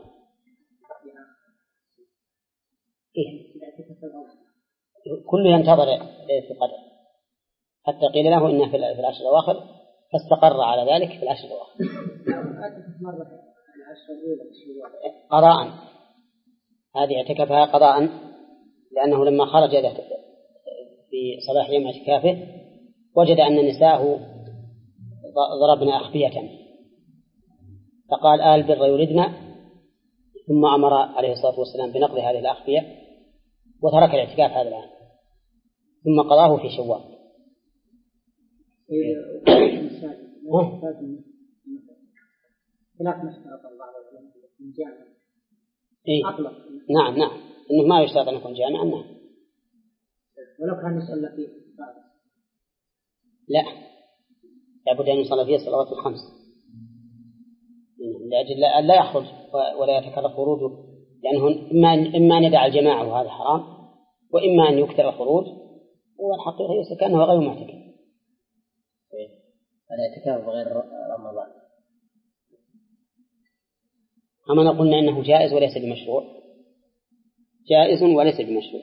إيه؟ كل ينتظر في القدر حتى قيل له إنها في العشر الأواخر، فاستقر على ذلك في العشر الأواخر قضاء. هذه اعتكفها قضاء، لأنه لما خرج في صباح يوم اعتكافه وجد أن نساءه ضربن أخبية، فقال: آل بر يردنا، ثم أمر عليه الصلاة والسلام بنقض هذه الأخبية وترك الاعتكاف هذا العام، ثم قضاه في شوال. إيه؟ نعم نعم، إنه ما يشترط أن يكون جامعا. نعم. ولو كان يصلى فيه بعد. لا، لابد أن يصلى فيه الصلوات الخمس، لأجل أن لا يخرج ولا يتكرر خروجه، لأنه إما إما أن يدع الجماعة وهذا حرام، وإما أن يكثر الخروج، والحقيقة يصير كأنه غير معتكف. الاعتكاف غير رمضان. أما قلنا إنه جائز وليس بمشروع، جائز وليس بمشروع.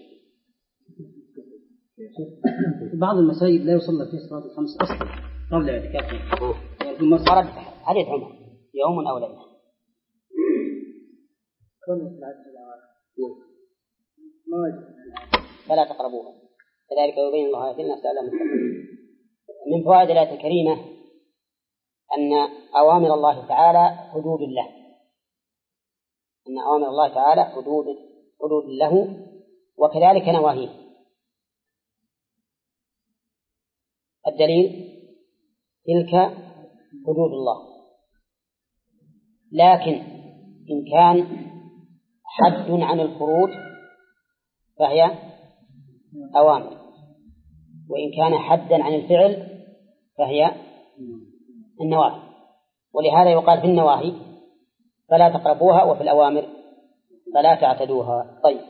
في بعض المساجد لا يصلى فيه الصلاة الخمس أصلا قبل الاعتكاف. ثم صارت حديث عمر: يوم أو ليلة. فلا تقربوها، كذلك يبين الله آياته للناس لعلهم يتقون. من فوائد الآية الكريمة أن أوامر الله تعالى حدود له، أن أوامر الله تعالى حدود حدود له، وكذلك نواهيه. الدليل: تلك حدود الله. لكن إن كان حد عن الخروج فهي أوامر، وإن كان حدا عن الفعل فهي النواهي. ولهذا يقال في النواهي: فلا تقربوها، وفي الأوامر: فلا تعتدوها. طيب.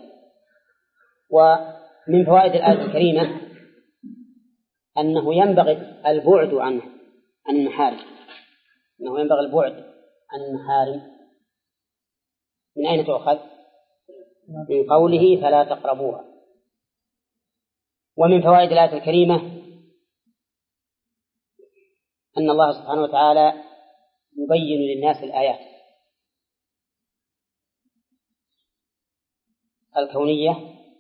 ومن فوائد الآية الكريمة أنه ينبغي البعد عنه عن المحارم، أنه ينبغي البعد عن المحارم. من أين تؤخذ؟ من قوله: فلا تقربوها. ومن فوائد الآية الكريمة أن الله سبحانه وتعالى يبين للناس الآيات الكونية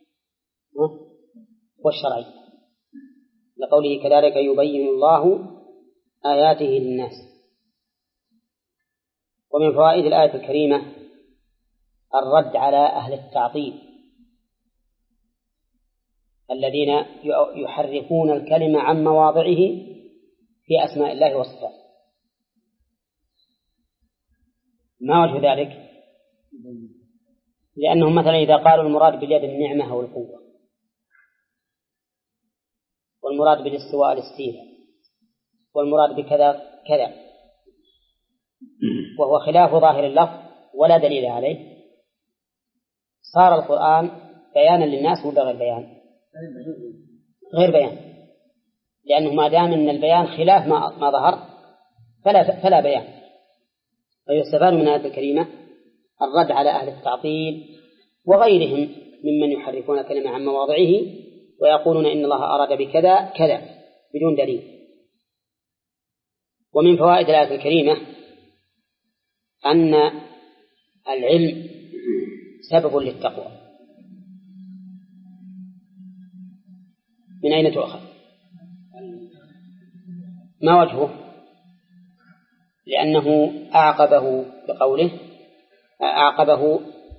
والشرعية، لقوله: كذلك يبين الله آياته للناس. ومن فوائد الآية الكريمة الرد على أهل التعطيل الذين يحرفون الكلمة عن مواضعه في أسماء الله وصفاته. ما وجه ذلك؟ لأنهم مثلا إذا قالوا المراد باليد النعمة أو القوة، والمراد بالاستواء الاستيلاء، والمراد بكذا كذا، وهو خلاف ظاهر اللفظ ولا دليل عليه، صار القرآن بيانا للناس ولا غير بيان؟ غير بيان، لأنه ما دام أن البيان خلاف ما, ما ظهر فلا فلا بيان. فيستفاد من الآية الكريمة الرد على أهل التعطيل وغيرهم ممن يحرفون كلمة عن مواضعه ويقولون إن الله أراد بكذا كذا بدون دليل. ومن فوائد الآية الكريمة أن العلم سبب للتقوى. من أين تؤخذ؟ ما وجهه؟ لأنه أعقبه بقوله أعقبه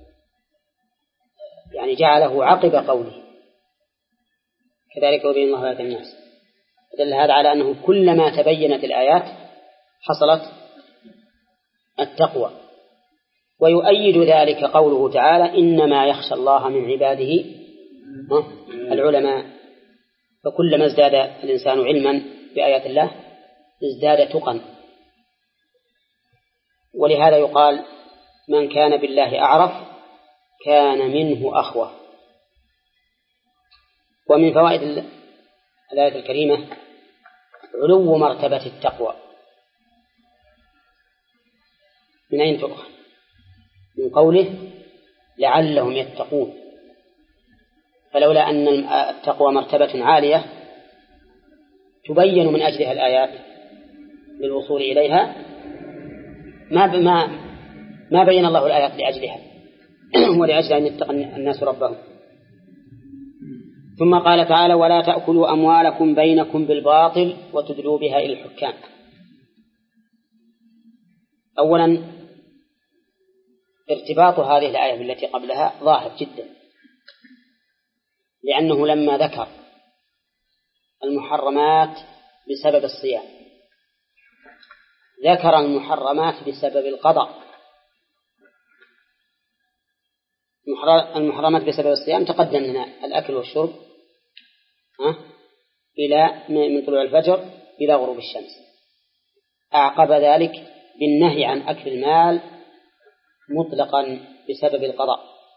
يعني جعله عقب قوله كذلك يبين الله آيات الناس. دل هذا على أنه كلما تبينت الآيات حصلت التقوى. ويؤيد ذلك قوله تعالى إنما يخشى الله من عباده العلماء. فكلما ازداد الإنسان علما بآيات الله ازداد تقا. ولهذا يقال من كان بالله أعرف كان منه أخوة. ومن فوائد الآية الكريمة علو مرتبة التقوى. من أين تؤخذ؟ من قوله لعلهم يتقون. فلولا أن التقوى مرتبة عالية تبين من أجلها الآيات للوصول إليها ما ما ما بين الله الآيات لأجلها ولأجل أن يتقى الناس ربهم. ثم قال تعالى ولا تأكلوا أموالكم بينكم بالباطل وتدلوا بها إلى الحكام. أولا ارتباط هذه الآية بالتي قبلها ظاهر جدا، لأنه لما ذكر المحرمات بسبب الصيام ذكر المحرمات بسبب القضاء. المحرمات بسبب الصيام تقدم لنا الأكل والشرب إلى من طلوع الفجر إلى غروب الشمس. أعقب ذلك بالنهي عن أكل المال مطلقا بسبب القضاء.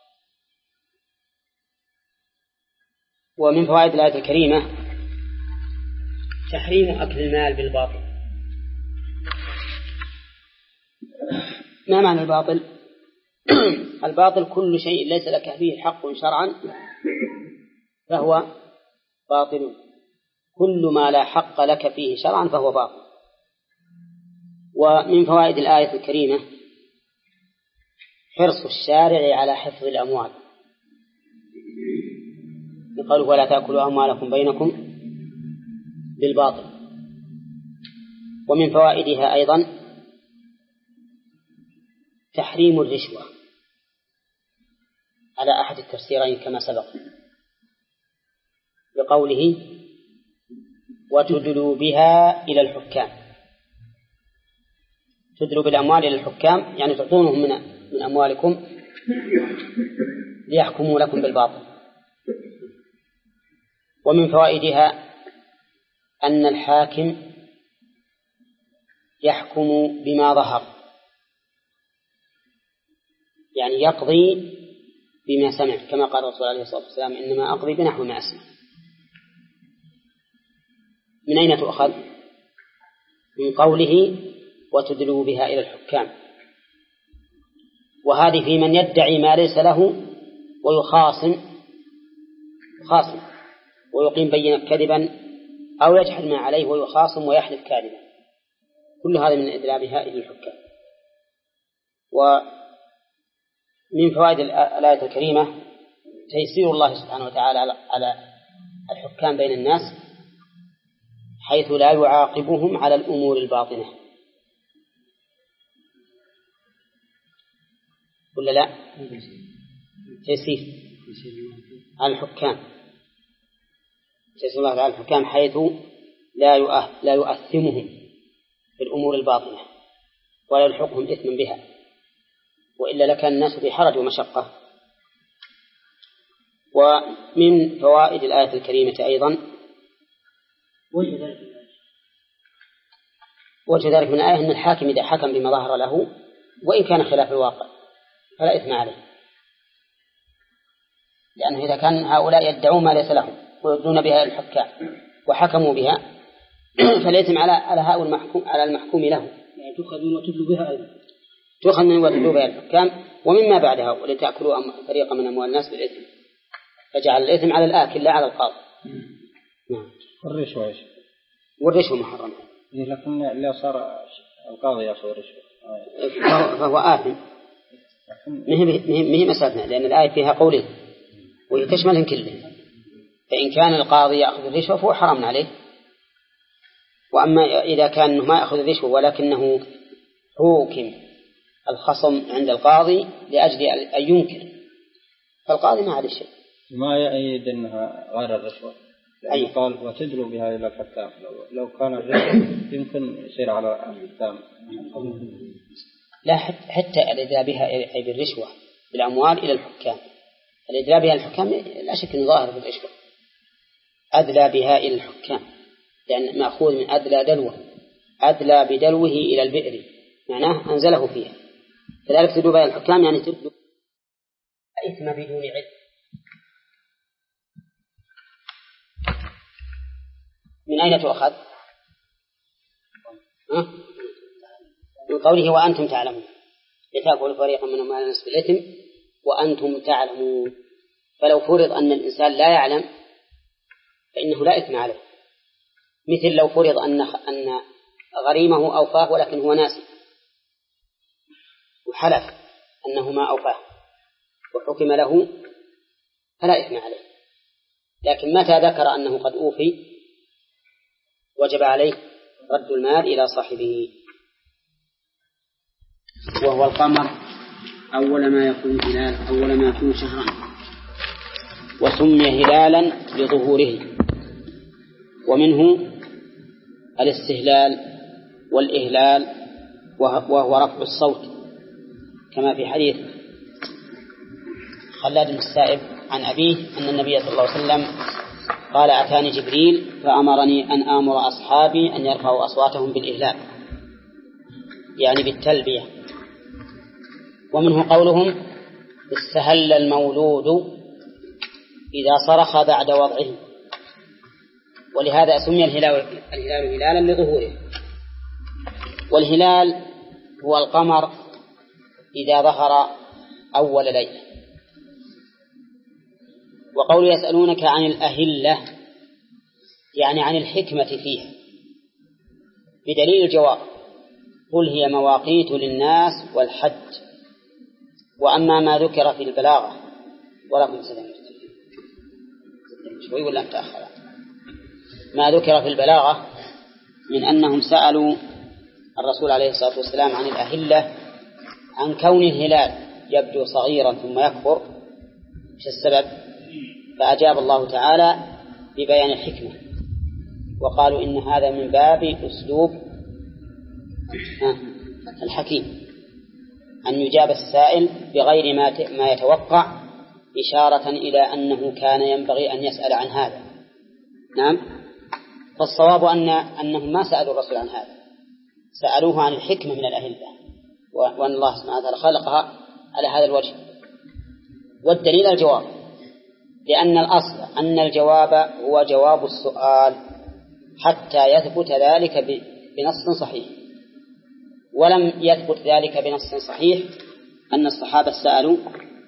ومن فوائد الآية الكريمة تحريم أكل المال بالباطل. ما معنى الباطل؟ الباطل كل شيء ليس لك فيه حق شرعا فهو باطل. كل ما لا حق لك فيه شرعا فهو باطل. ومن فوائد الآية الكريمة حرص الشارع على حفظ الأموال. يقول ولا تأكلوا أموالكم بينكم بالباطل. ومن فوائدها أيضا تحريم الرشوة على أحد التفسيرين كما سبق بقوله وتدلوا بها إلى الحكام. تدلوا بالأموال إلى الحكام يعني تعطونهم من, من أموالكم ليحكموا لكم بالباطل. ومن فوائدها أن الحاكم يحكم بما ظهر يعني يقضي بما سمع كما قال الرسول عليه الصلاة والسلام إنما أقضي بنحو ما أسمع. من أين تؤخذ؟ من قوله وتدلوا بها إلى الحكام. وهذه في من يدعي ما ليس له ويخاصم خاصم ويقيم بينة كذبا أو يجحد ما عليه ويخاصم ويحلف كاذبا. كل هذا من إدلابها إلى الحكام. ومن فوائد الآية الكريمة تيسير الله سبحانه وتعالى على الحكام بين الناس حيث لا يعاقبهم على الأمور الباطنة. ولا لا؟ تيسير على الحكام تيسير الله على الحكام حيث لا لا يؤثمهم بالأمور الباطنة ولا يلحقهم إثما بها، وإلا لكان الناس في حرج ومشقة. ومن فوائد الآية الكريمة أيضا وجه ذلك من الآية أن الحاكم إذا حكم بما ظهر له وإن كان خلاف الواقع فلا إثم عليه، لأنه إذا كان هؤلاء يدعون ما ليس لهم ويدلون بها الحكام وحكموا بها فالإثم على على هؤلاء المحكوم على المحكوم له، يعني تؤخذ من وتدل بها أيضا، تؤخذ من وتدل بها الحكام ومما بعدها، ولتأكلوا فريقا من أموال الناس بالإثم، فجعل الإثم على الآكل لا على القاضي. نعم. والرشوة إيش؟ والرشوة محرمة. لكن لا صار القاضي يأخذ الرشوة فهو آثم. مهي مسألتنا، لأن الآية فيها قوله وهي تشملهم كلهم، فإن كان القاضي يأخذ الرشوة فهو حرام عليه، وأما إذا كان أنه ما يأخذ الرشوة ولكنه حوكم الخصم عند القاضي لأجل أن ينكر، فالقاضي ما عليه شيء. ما يأيد أنها غير الرشوة، أي قال وتدلو بها إلى الحكام، لو, لو كان الرشوة يمكن يصير على الحكام. لا، حتى الإدلاء بها أي بالرشوة بالأموال إلى الحكام، الإدلاء بها الحكام لا شك أنه ظاهر في الرشوة، أدلى بها إلى الحكام لأن مأخوذ من أدلى دلوه، أدلى بدلوه إلى البئر، معناه أنزله فيها، فذلك تدلو بها الحكام يعني تدلو إثم بدون علم. من أين تؤخذ؟ أه؟ من قوله وأنتم تعلمون، لتأكلوا فريقا من أموال الناس بالإثم وأنتم تعلمون، فلو فرض أن الإنسان لا يعلم فإنه لا إثم عليه، مثل لو فرض أن أن غريمه أوفاه ولكن هو ناسي وحلف أنه ما أوفاه وحكم له فلا إثم عليه، لكن متى ذكر أنه قد أوفي وجب عليه رد المال إلى صاحبه. وهو القمر أول ما يكون هلال أول ما يكون شهرا، وسمي هلالا لظهوره، ومنه الاستهلال والإهلال وهو رفع الصوت، كما في حديث خلاد بن السائب عن أبيه أن النبي صلى الله عليه وسلم قال أتاني جبريل فأمرني أن آمر أصحابي أن يرفعوا أصواتهم بالإهلال يعني بالتلبية. ومنه قولهم استهل المولود إذا صرخ بعد وضعه، ولهذا سمي الهلال الهلال هلالا لظهوره. والهلال هو القمر إذا ظهر أول ليلة. وقول يسألونك عن الأهلة يعني عن الحكمة فيها، بدليل الجواب قل هي مواقيت للناس والحج. وأما ما ذكر في البلاغة ولكم سلام شوي ولا متأخر، ما ذكر في البلاغة من أنهم سألوا الرسول عليه الصلاة والسلام عن الأهلة عن كون الهلال يبدو صغيرا ثم يكبر، ايش السبب؟ فأجاب الله تعالى ببيان الحكمة، وقالوا إن هذا من باب أسلوب الحكيم أن يجاب السائل بغير ما يتوقع، إشارة إلى أنه كان ينبغي أن يسأل عن هذا. نعم، فالصواب أن أنهم ما سألوا الرسول عن هذا، سألوه عن الحكمة من الأهلة، وأن الله سبحانه وتعالى خلقها على هذا الوجه. والدليل الجواب، لأن الأصل أن الجواب هو جواب السؤال حتى يثبت ذلك بنص صحيح، ولم يثبت ذلك بنص صحيح أن الصحابة سألوا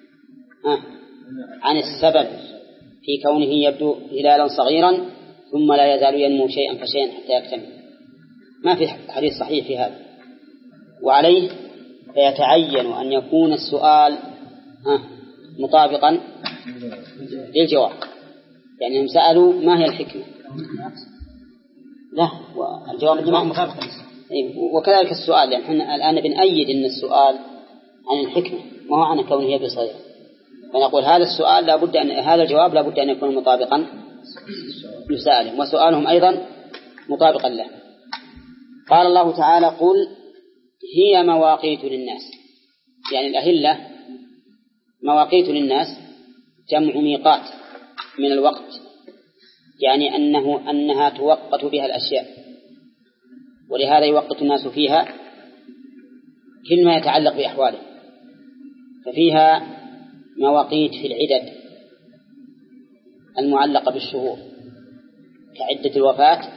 عن السبب في كونه يبدو هلالا صغيرا ثم لا يزال ينمو شيئا فشيئا حتى يكتمل، ما في حديث صحيح في هذا. وعليه فيتعين أن يكون السؤال مطابقا للجواب، يعني هم سألوا ما هي الحكمة، لا والجواب الجماعة مطابق، وكذلك السؤال، يعني احنا الآن بنأيد أن السؤال عن الحكمة ما هو عن كونه يبدو صغيرا، فنقول هذا السؤال لا بد أن هذا الجواب لا بد أن يكون مطابقا لسائلهم، وسؤالهم أيضا مطابقا له. قال الله تعالى قل هي مواقيت للناس، يعني الأهلة مواقيت للناس جمع ميقات من الوقت، يعني أنه أنها توقت بها الأشياء، ولهذا يوقت الناس فيها كل ما يتعلق بأحواله. ففيها مواقيت في العدد المعلقة بالشهور كعدة الوفاة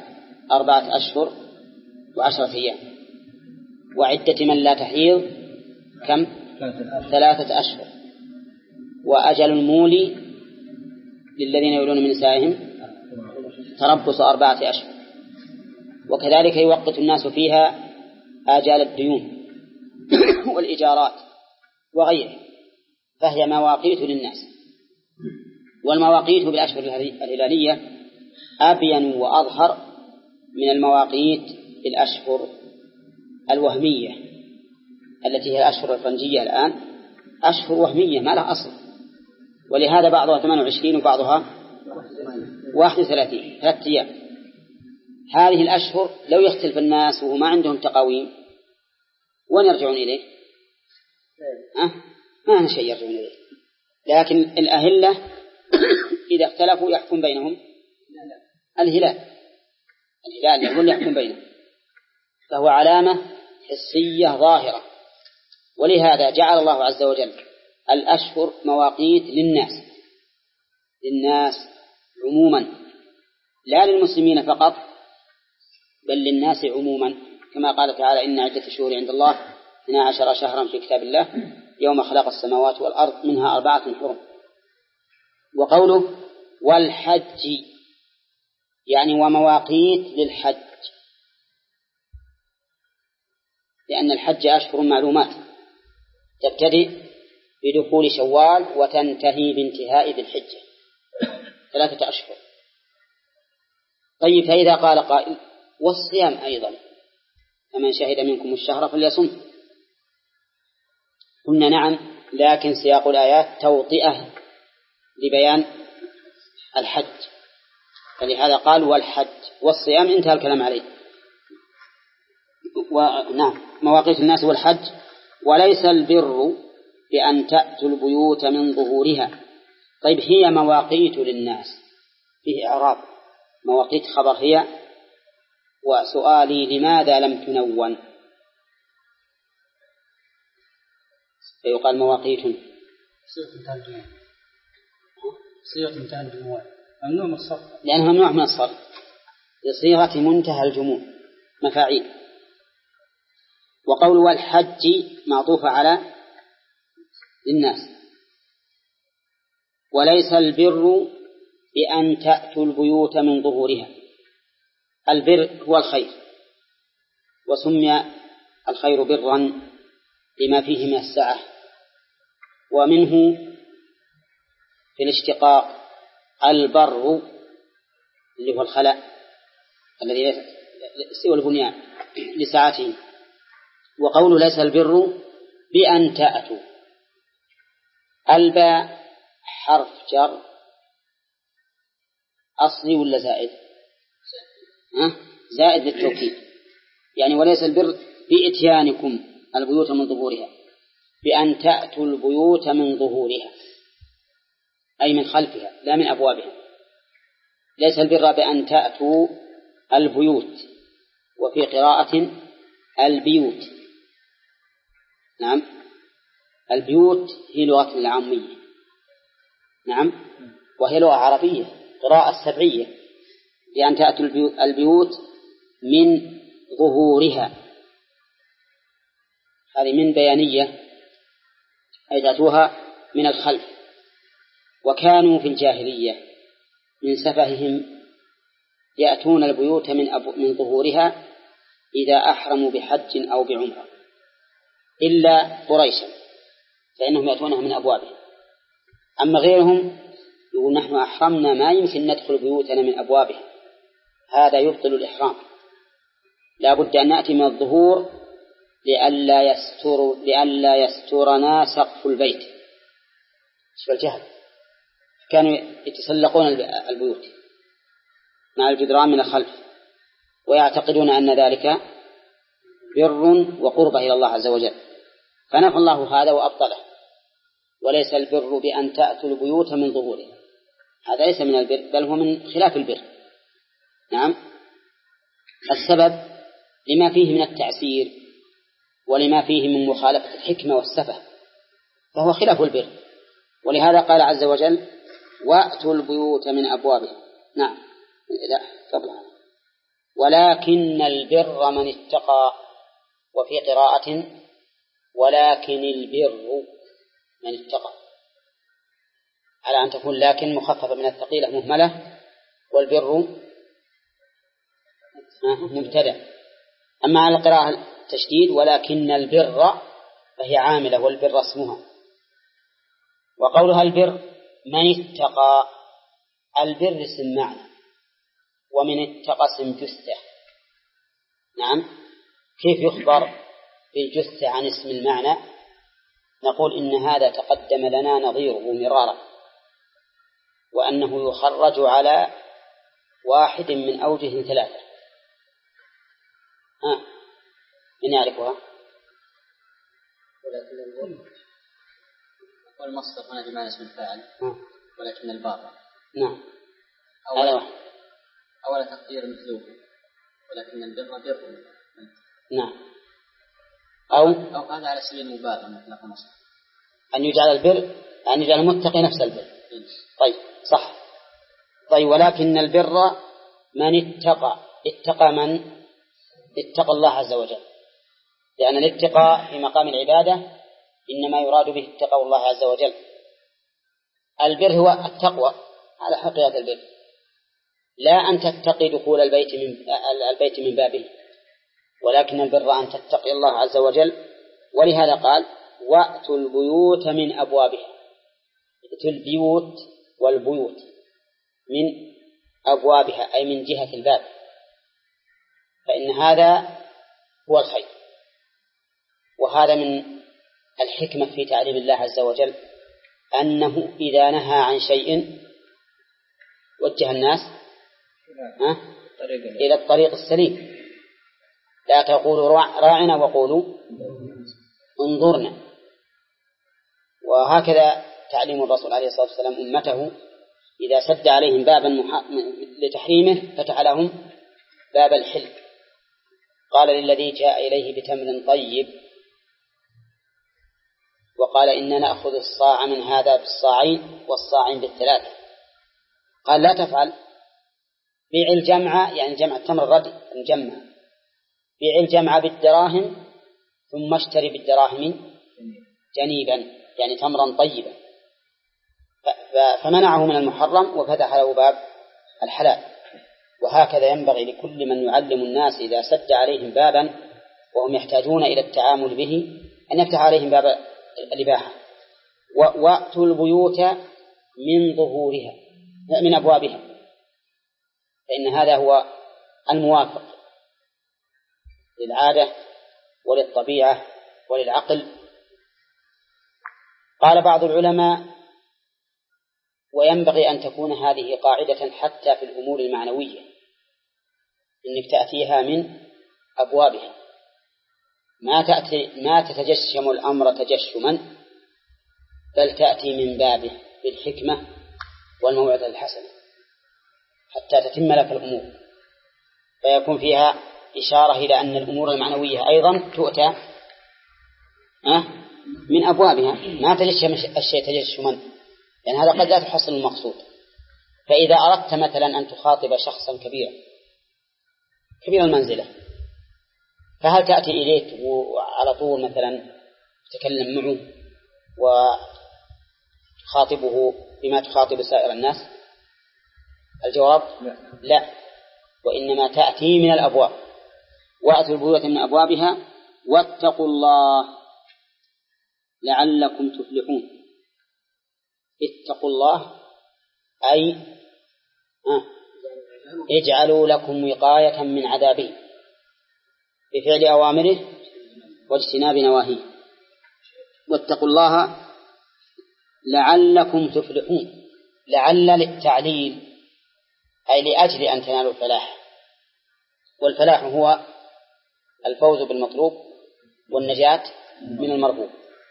أربعة أشهر وعشرة أيام، وعدة من لا تحيض كم؟ ثلاثة أشهر، وأجل المولي للذين يولون من نسائهم تربص أربعة أشهر. وكذلك يوقت الناس فيها آجال الديون والإيجارات وغيره، فهي مواقيت للناس. والمواقيت بالأشهر الهلالية أبين وأظهر من المواقيت بالأشهر الوهمية التي هي الأشهر الفرنجية. الآن أشهر وهمية ما لها أصل، ولهذا بعضها ثمانية وعشرين وبعضها واحد وثلاثين، ثلاثة أيام. هذه الأشهر لو يختلف الناس وما عندهم تقاويم وين يرجعون إليه؟ أه؟ ما هنا شيء يرجعون إليه. لكن الأهلة إذا اختلفوا يحكم بينهم الهلال، الهلال يقول يحكم بينهم، فهو علامة حسية ظاهرة. ولهذا جعل الله عز وجل الأشهر مواقيت للناس، للناس عموما، لا للمسلمين فقط بل للناس عموما، كما قال تعالى: إن عدة الشهور عند الله اثنا عشر شهرا في كتاب الله يوم خلق السماوات والأرض منها أربعة حرم. وقوله والحج يعني ومواقيت للحج، لأن الحج أشهر معلومات تبتدئ بدخول شوال وتنتهي بانتهاء ذي الحجة، ثلاثة أشهر. طيب، فإذا قال قائل: والصيام أيضا، فمن شهد منكم الشهر فليصم، قلنا نعم، لكن سياق الآيات توطئة لبيان الحج، فلهذا قال والحج، والصيام انتهى الكلام عليه. ونعم، مواقيت الناس والحج. وليس البر بأن تأتوا البيوت من ظهورها. طيب، هي مواقيت للناس فيه إعراب، مواقيت خبر هي، وسؤالي لماذا لم تنون؟ فيقال مواقيت صيغة منتهى الجموع، ممنوع من الصرف، لأنها ممنوع من الصرف لصيغة منتهى الجموع مفاعيل. وقول والحج معطوف على للناس. وليس البر بأن تأتوا البيوت من ظهورها. البر هو الخير، وسمي الخير برا لما فيه من السعة، ومنه في الاشتقاق البر اللي هو الخلاء الذي سوى البنيان لسعته. وقوله ليس البر بأن تأتوا، الباء حرف جر أصلي ولا زائد؟ ها؟ زائد للتوكيد، يعني وليس البر بإتيانكم البيوت من ظهورها، بأن تأتوا البيوت من ظهورها أي من خلفها لا من أبوابها. ليس البر بأن تأتوا البيوت، وفي قراءة البيوت. نعم، البيوت هي لغة العامية، نعم، وهي لغة عربية قراءة سبعية، بأن تأتوا البيوت من ظهورها، هذه من بيانية أي تأتوها من الخلف. وكانوا في الجاهلية من سفههم يأتون البيوت من, من ظهورها إذا أحرموا بحج أو بعمرة، إلا قريشا فإنهم يأتونها من أبوابها. أما غيرهم يقول نحن أحرمنا ما يمكن ندخل بيوتنا من أبوابها، هذا يبطل الإحرام، لا بد أن نأتي من الظهور لئلا يستر لئلا يسترنا سقف البيت. شو الجهل، كانوا يتسلقون البيوت مع الجدران من الخلف ويعتقدون أن ذلك بر وقربة إلى الله عز وجل، فنفى الله هذا وأبطله. وليس البر بأن تأتوا البيوت من ظهورها، هذا ليس من البر بل هو من خلاف البر. نعم، السبب لما فيه من التعسير ولما فيه من مخالفة الحكمة والسفه، فهو خلاف البر. ولهذا قال عز وجل وأتوا البيوت من أبوابها. نعم، لا قبلها ولكن البر من اتقى، وفي قراءة ولكن البر من اتقى، على أن تكون لكن مخففة من الثقيلة مهملة، والبر مبتدأ. أما على القراءة التشديد ولكن البر فهي عاملة، والبر اسمها. وقولها البر من اتقى، البر اسم معنى، ومن اتقى اسم جثة. نعم، كيف يخبر بالجثة عن اسم المعنى؟ نقول إن هذا تقدم لنا نظيره مرارا، وأنه يخرج على واحد من أوجه ثلاثة. ها من يعرفها؟ ولكن البر والمصدر هنا بمعنى اسم الفاعل، ولكن البار. نعم. أولا أولا تقدير مثله ولكن البر بر. نعم. أو أو هذا على سبيل المبالغة مثل مصدر أن يجعل البر أن يجعل المتقي نفس البر. طيب صح. طيب ولكن البر من اتقى، اتقى من؟ اتقى الله عز وجل، لأن الاتقاء في مقام العبادة إنما يراد به اتقى الله عز وجل. البر هو التقوى على حقيقة البر، لا أن تتقي دخول البيت من البيت من بابه، ولكن البر أن تتقي الله عز وجل. ولهذا قال وأتوا البيوت من أبوابها، ائتوا البيوت والبيوت من أبوابها أي من جهة الباب، فإن هذا هو الخير. وهذا من الحكمة في تعليم الله عز وجل، أنه إذا نهى عن شيء وجه الناس إلى الطريق السليم. لا تقولوا راعنا وقولوا انظرنا. وهكذا تعليم الرسول عليه الصلاة والسلام أمته، إذا سد عليهم بابا لتحريمه فتح لهم باب الحل. قال للذي جاء إليه بتمر طيب وقال إننا نأخذ الصاع من هذا بالصاعين والصاعين بالثلاثة، قال لا تفعل، بيع الجمع، يعني جمع التمر الردي المجمع، بيع الجمع بالدراهم ثم اشتري بالدراهم جنيبا، يعني تمرا طيبا. فمنعه من المحرم وفتح له باب الحلال. وهكذا ينبغي لكل من يعلم الناس إذا سد عليهم بابا وهم يحتاجون إلى التعامل به أن يفتح عليهم باب الإباحة. وأتوا البيوت من ظهورها، من أبوابها، فإن هذا هو الموافق للعادة وللطبيعة وللعقل. قال بعض العلماء وينبغي أن تكون هذه قاعدة حتى في الأمور المعنوية، إنك تأتيها من أبوابها، ما تأتي ما تتجشم الأمر تجشما، بل تأتي من بابه بالحكمة والموعظة الحسنة حتى تتم لك الأمور، فيكون فيها إشارة إلى أن الأمور المعنوية أيضا تؤتى من أبوابها، ما تجشم الشيء تجشما، لأن هذا قد لا تحصل المقصود. فإذا أردت مثلا أن تخاطب شخصا كبيرا كبير المنزلة، فهل تأتي إليك وعلى طول مثلا تتكلم معه وتخاطبه بما تخاطب سائر الناس؟ الجواب لا، وإنما تأتي من الأبواب. وأتوا البيوت من أبوابها واتقوا الله لعلكم تفلحون. اتقوا الله أي آه اجعلوا لكم وقاية من عذابه بفعل أوامره واجتناب نواهيه. واتقوا الله لعلكم تفلحون، لعل للتعليل أي لأجل أن تنالوا الفلاح، والفلاح هو الفوز بالمطلوب والنجاة من المرغوب.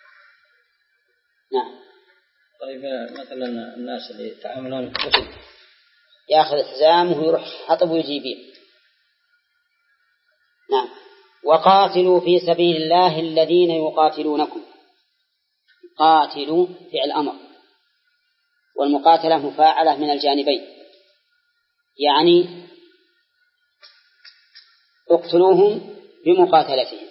نعم. طيب مثلا الناس اللي يتعاملون يأخذ حزامه ويروح حطب ويجيبين. نعم. وقاتلوا في سبيل الله الذين يقاتلونكم. قاتلوا فعل أمر، والمقاتلة مفاعلة من الجانبين، يعني اقتلوهم بمقاتلتهم،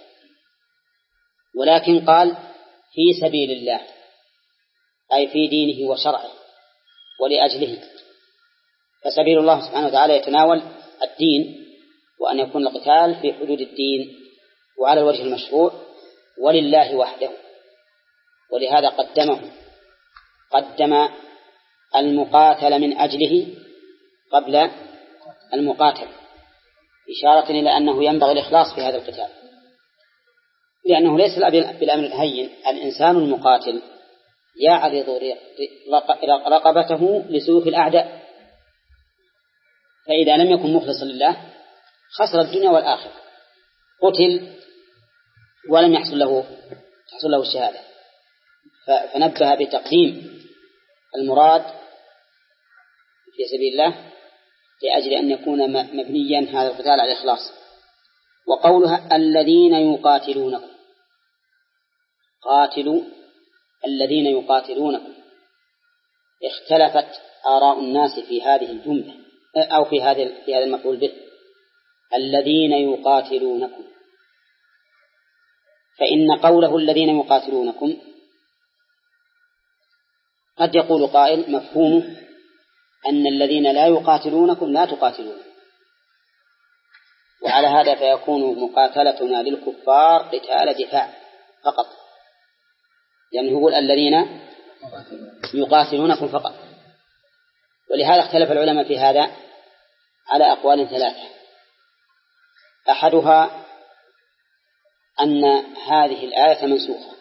ولكن قال في سبيل الله، أي في دينه وشرعه ولأجله. فسبيل الله سبحانه وتعالى يتناول الدين، وأن يكون القتال في حدود الدين وعلى الوجه المشروع ولله وحده، ولهذا قدمه قدم المقاتل من أجله قبل المقاتل، إشارة إلى أنه ينبغي الإخلاص في هذا القتال، لأنه ليس بالأمر الهين. الإنسان المقاتل يعرض رقبته لسيوف الأعداء، فإذا لم يكن مخلصا لله خسر الدنيا والآخرة، قتل ولم يحصل له تحصل له الشهادة. فنبه بتقديم المراد في سبيل الله لأجل أن يكون مبنيا هذا القتال على الإخلاص. وقولها الذين يقاتلونكم، قاتلوا الذين يقاتلونكم، اختلفت آراء الناس في هذه الجملة أو في هذا في هذا المفعول به، الذين يقاتلونكم. فإن قوله الذين يقاتلونكم قد يقول قائل مفهومه أن الذين لا يقاتلونكم لا تقاتلون، وعلى هذا فيكون مقاتلتنا للكفار قتال دفاع فقط، لأنه يقول الذين يقاتلونكم فقط. ولهذا اختلف العلماء في هذا على أقوال ثلاثة. أحدها أن هذه الآية منسوخة.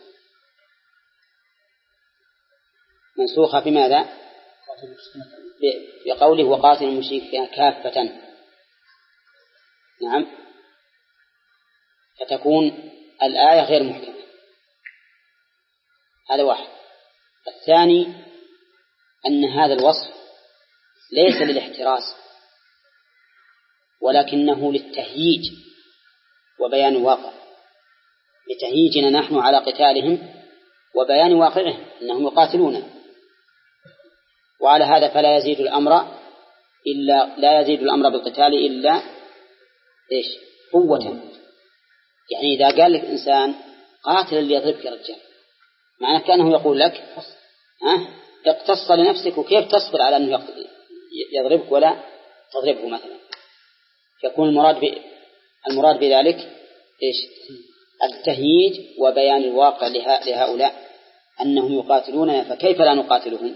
منسوخة بماذا؟ بقوله وقاتل المشركين كافة. نعم، فتكون الآية غير محكمة. هذا واحد. الثاني أن هذا الوصف ليس للاحتراز، ولكنه للتهييج وبيان الواقع، لتهييجنا نحن على قتالهم وبيان واقعه أنهم يقاتلون. وعلى هذا فلا يزيد الأمر إلا لا يزيد الأمر بالقتال إلا إيش؟ قوة. يعني إذا قال لك إنسان قاتل اللي يضربك يا رجال، معناه كأنه يقول لك ها اقتص لنفسك، وكيف تصبر على أنه يضربك ولا تضربه مثلا. يكون المراد ب... المراد بذلك إيش؟ التهييج وبيان الواقع له... لهؤلاء أنهم يقاتلون، فكيف لا نقاتلهم؟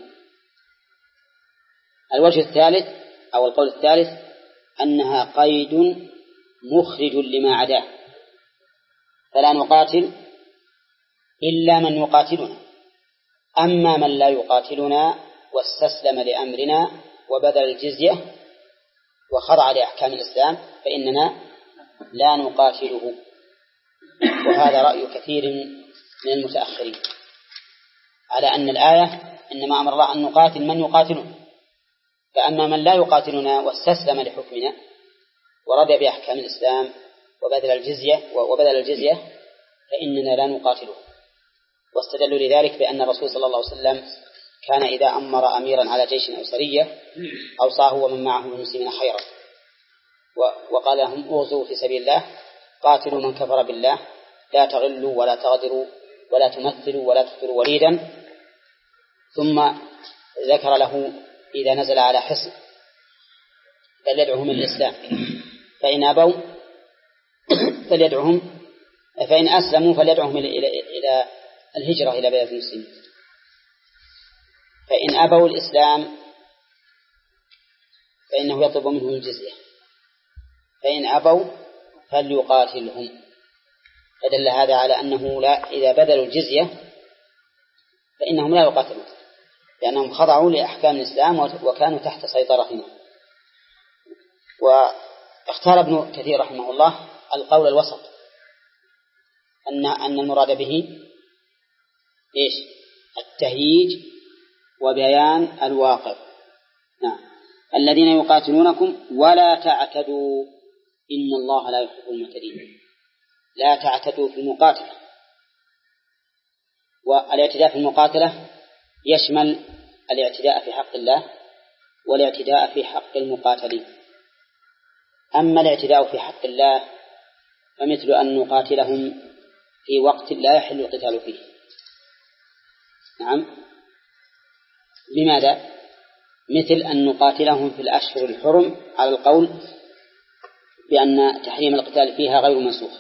الوجه الثالث أو القول الثالث أنها قيد مخرج لما عداه، فلا نقاتل إلا من يقاتلنا. أما من لا يقاتلنا واستسلم لأمرنا وبذل الجزية وخضع لأحكام الإسلام فإننا لا نقاتله. وهذا رأي كثير من المتأخرين على أن الآية إنما أمر الله أن نقاتل من يقاتلنا، فأما من لا يقاتلنا واستسلم لحكمنا ورضي بأحكام الإسلام وبذل الجزية وبذل الجزية فإننا لا نقاتله. واستدلوا لذلك بأن الرسول صلى الله عليه وسلم كان إذا أمر أميرا على جيش أو سرية أوصاه ومن معه من المسلمين خيرا، وقال لهم أوصوا في سبيل الله، قاتلوا من كفر بالله، لا تغلوا ولا تغدروا ولا تمثلوا ولا تقتلوا وليدا. ثم ذكر له إذا نزل على حصن فليدعوهم إلى الإسلام، فإن أبوا فليدعوهم فإن أسلموا فليدعوهم إلى إلى الهجرة إلى بلاد المسلمين، فإن أبوا الإسلام فإنه يطلب منهم الجزية، فإن أبوا فليقاتلهم. فدل هذا على أنه لا إذا بذلوا الجزية فإنهم لا يقاتلون، لأنهم خضعوا لأحكام الإسلام وكانوا تحت سيطرتنا. واختار ابن كثير رحمه الله القول الوسط، أن أن المراد به إيش؟ التهييج وبيان الواقع. نعم. الذين يقاتلونكم ولا تعتدوا إن الله لا يحب المعتدين. لا تعتدوا في المقاتلة، والاعتداء في المقاتلة يشمل الاعتداء في حق الله والاعتداء في حق المقاتلين. أما الاعتداء في حق الله فمثل أن نقاتلهم في وقت لا يحل القتال فيه. نعم. لماذا؟ مثل أن نقاتلهم في الأشهر الحرم على القول بأن تحريم القتال فيها غير منسوخ.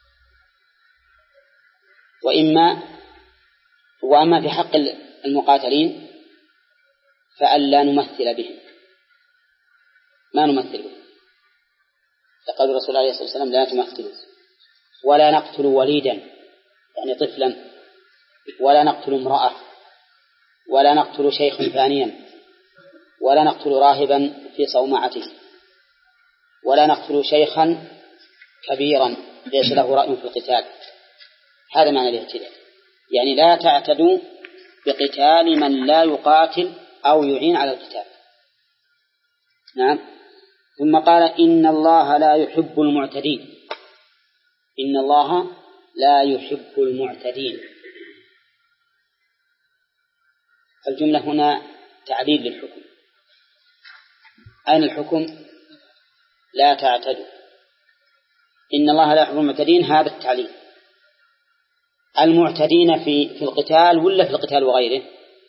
وإما وأما في حق المقاتلين فألا نمثل بهم، ما نمثل بهم، فقال الرسول عليه الصلاة والسلام لا تمثلوا، ولا نقتل وليدا يعني طفلا، ولا نقتل امرأة، ولا نقتل شيخا فانيا، ولا نقتل راهبا في صومعته، ولا نقتل شيخا كبيرا ليس له رأي في القتال. هذا معنى الاعتداء، يعني لا تعتدوا بقتال من لا يقاتل أو يعين على القتال. نعم. ثم قال إن الله لا يحب المعتدين، إن الله لا يحب المعتدين. الجملة هنا تعليل للحكم. أين الحكم؟ لا تعتدوا. إن الله لا يحب المعتدين، هذا التعليل. المعتدين في في القتال ولا في القتال وغيره؟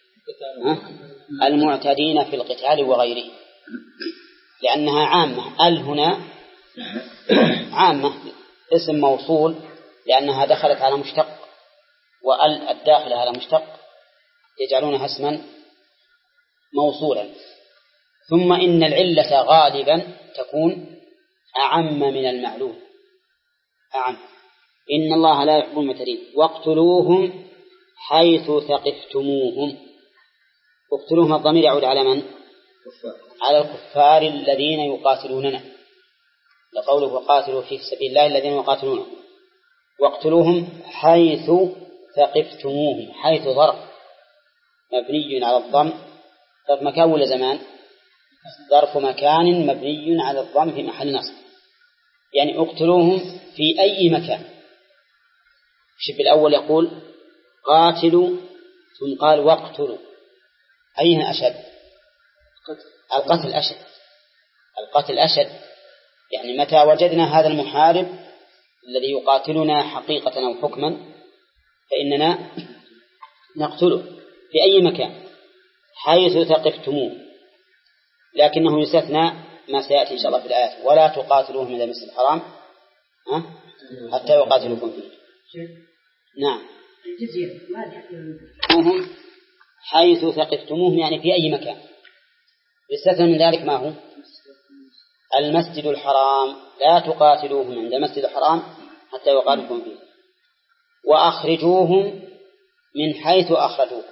المعتدين في القتال وغيره، لأنها عامة. ال هنا عامة اسم موصول لأنها دخلت على مشتق، وال الداخل على مشتق يجعلونها اسما موصولا. ثم إن العلة غالبا تكون أعم من المعلوم، أعم. إن الله لا يحب المعتدين واقتلوهم حيث ثقفتموهم. اقتلوهم الضمير يعود على من؟ على الكفار الذين يقاتلوننا، لقوله وقاتلوا في سبيل الله الذين يقاتلونه. واقتلوهم حيث ثقفتموهم، حيث ظرف مبني على الضم، ظرف مكان ولا زمان؟ ظرف مكان مبني على الضم في محل نصب، يعني اقتلوهم في أي مكان. الشبه الأول يقول قاتلوا ثم قال واقتلوا، أيها أشد؟ القتل أشد، القتل أشد. يعني متى وجدنا هذا المحارب الذي يقاتلنا حقيقة أو حكما فإننا نقتله في أي مكان حيث ثقفتموه. لكنه يستثنى ما سيأتي إن شاء الله في الآيات، ولا تقاتلوهم إلى المسجد الحرام حتى يقاتلوكم فيه. نعم. هم حيث ثقفتموهم يعني في أي مكان. يستثنى من ذلك ما هو؟ المسجد الحرام، لا تقاتلوهم عند المسجد الحرام حتى يقاتلوكم فيه. وأخرجوهم من حيث أخرجوكم.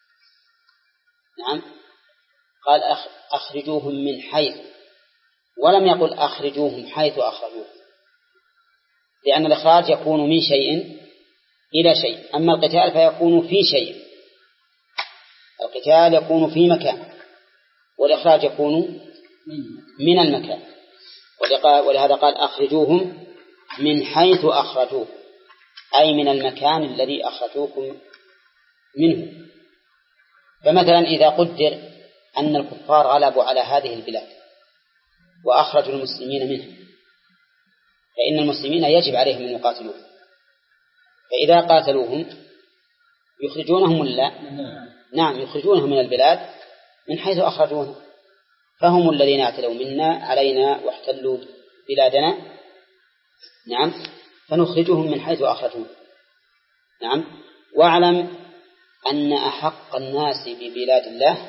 نعم. قال أخرجوهم من حيث، ولم يقل أخرجوهم حيث أخرجوكم، لأن الإخراج يكون من شيء إلى شيء، أما القتال فيكون في شيء. القتال يكون في مكان، والإخراج يكون من المكان. ولهذا قال أخرجوهم من حيث أخرجوكم، أي من المكان الذي أخرجوكم منه. فمثلا إذا قدر أن الكفار غلبوا على هذه البلاد وأخرجوا المسلمين منها، فإن المسلمين يجب عليهم أن يقاتلوهم، فإذا قاتلوهم يخرجونهم ولا؟ نعم، يخرجونهم من البلاد من حيث أخرجوهم، فهم الذين اعتدوا منا علينا واحتلوا بلادنا. نعم. فنخرجهم من حيث أخرجوهم. نعم. واعلم أن أحق الناس ببلاد الله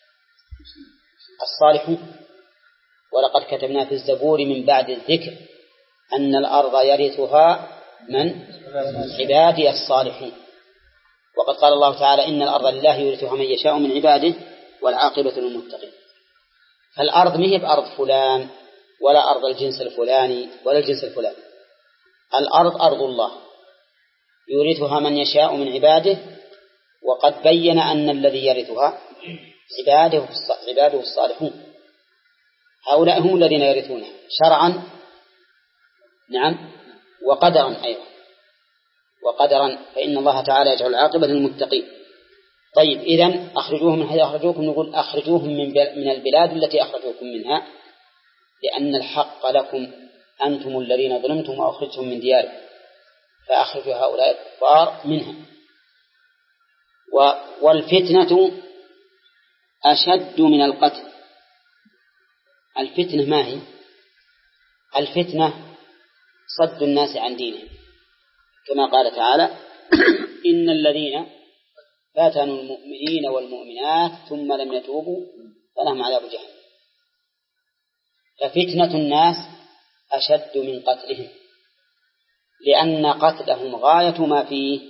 الصالحون، ولقد كتبنا في الزبور من بعد الذكر أن الأرض يرثها من؟ عبادي الصالحون. وقد قال الله تعالى إن الأرض لله يورثها من يشاء من عباده والعاقبة للمتقين. فالأرض ما هي بأرض فلان ولا أرض الجنس الفلاني ولا الجنس الفلاني، الأرض أرض الله يورثها من يشاء من عباده، وقد بين أن الذي يرثها عباده عباده الصالحون. هؤلاء هم الذين يرثونها شرعا نعم وقدرا أيضا، وقدرا فإن الله تعالى يجعل العاقبة للمتقين. طيب إذن أخرجوهم من حيث أخرجوكم، نقول أخرجوهم من من البلاد التي أخرجوكم منها، لأن الحق لكم أنتم الذين ظلمتم وأخرجتم من دياركم فأخرجوا هؤلاء الكفار منها. والفتنة أشد من القتل. الفتنة ما هي؟ الفتنة صد الناس عن دينهم، كما قال تعالى إن الذين فتنوا المؤمنين والمؤمنات ثم لم يتوبوا فلهم عذاب جهنم. ففتنة الناس أشد من قتلهم، لأن قتلهم غاية ما فيه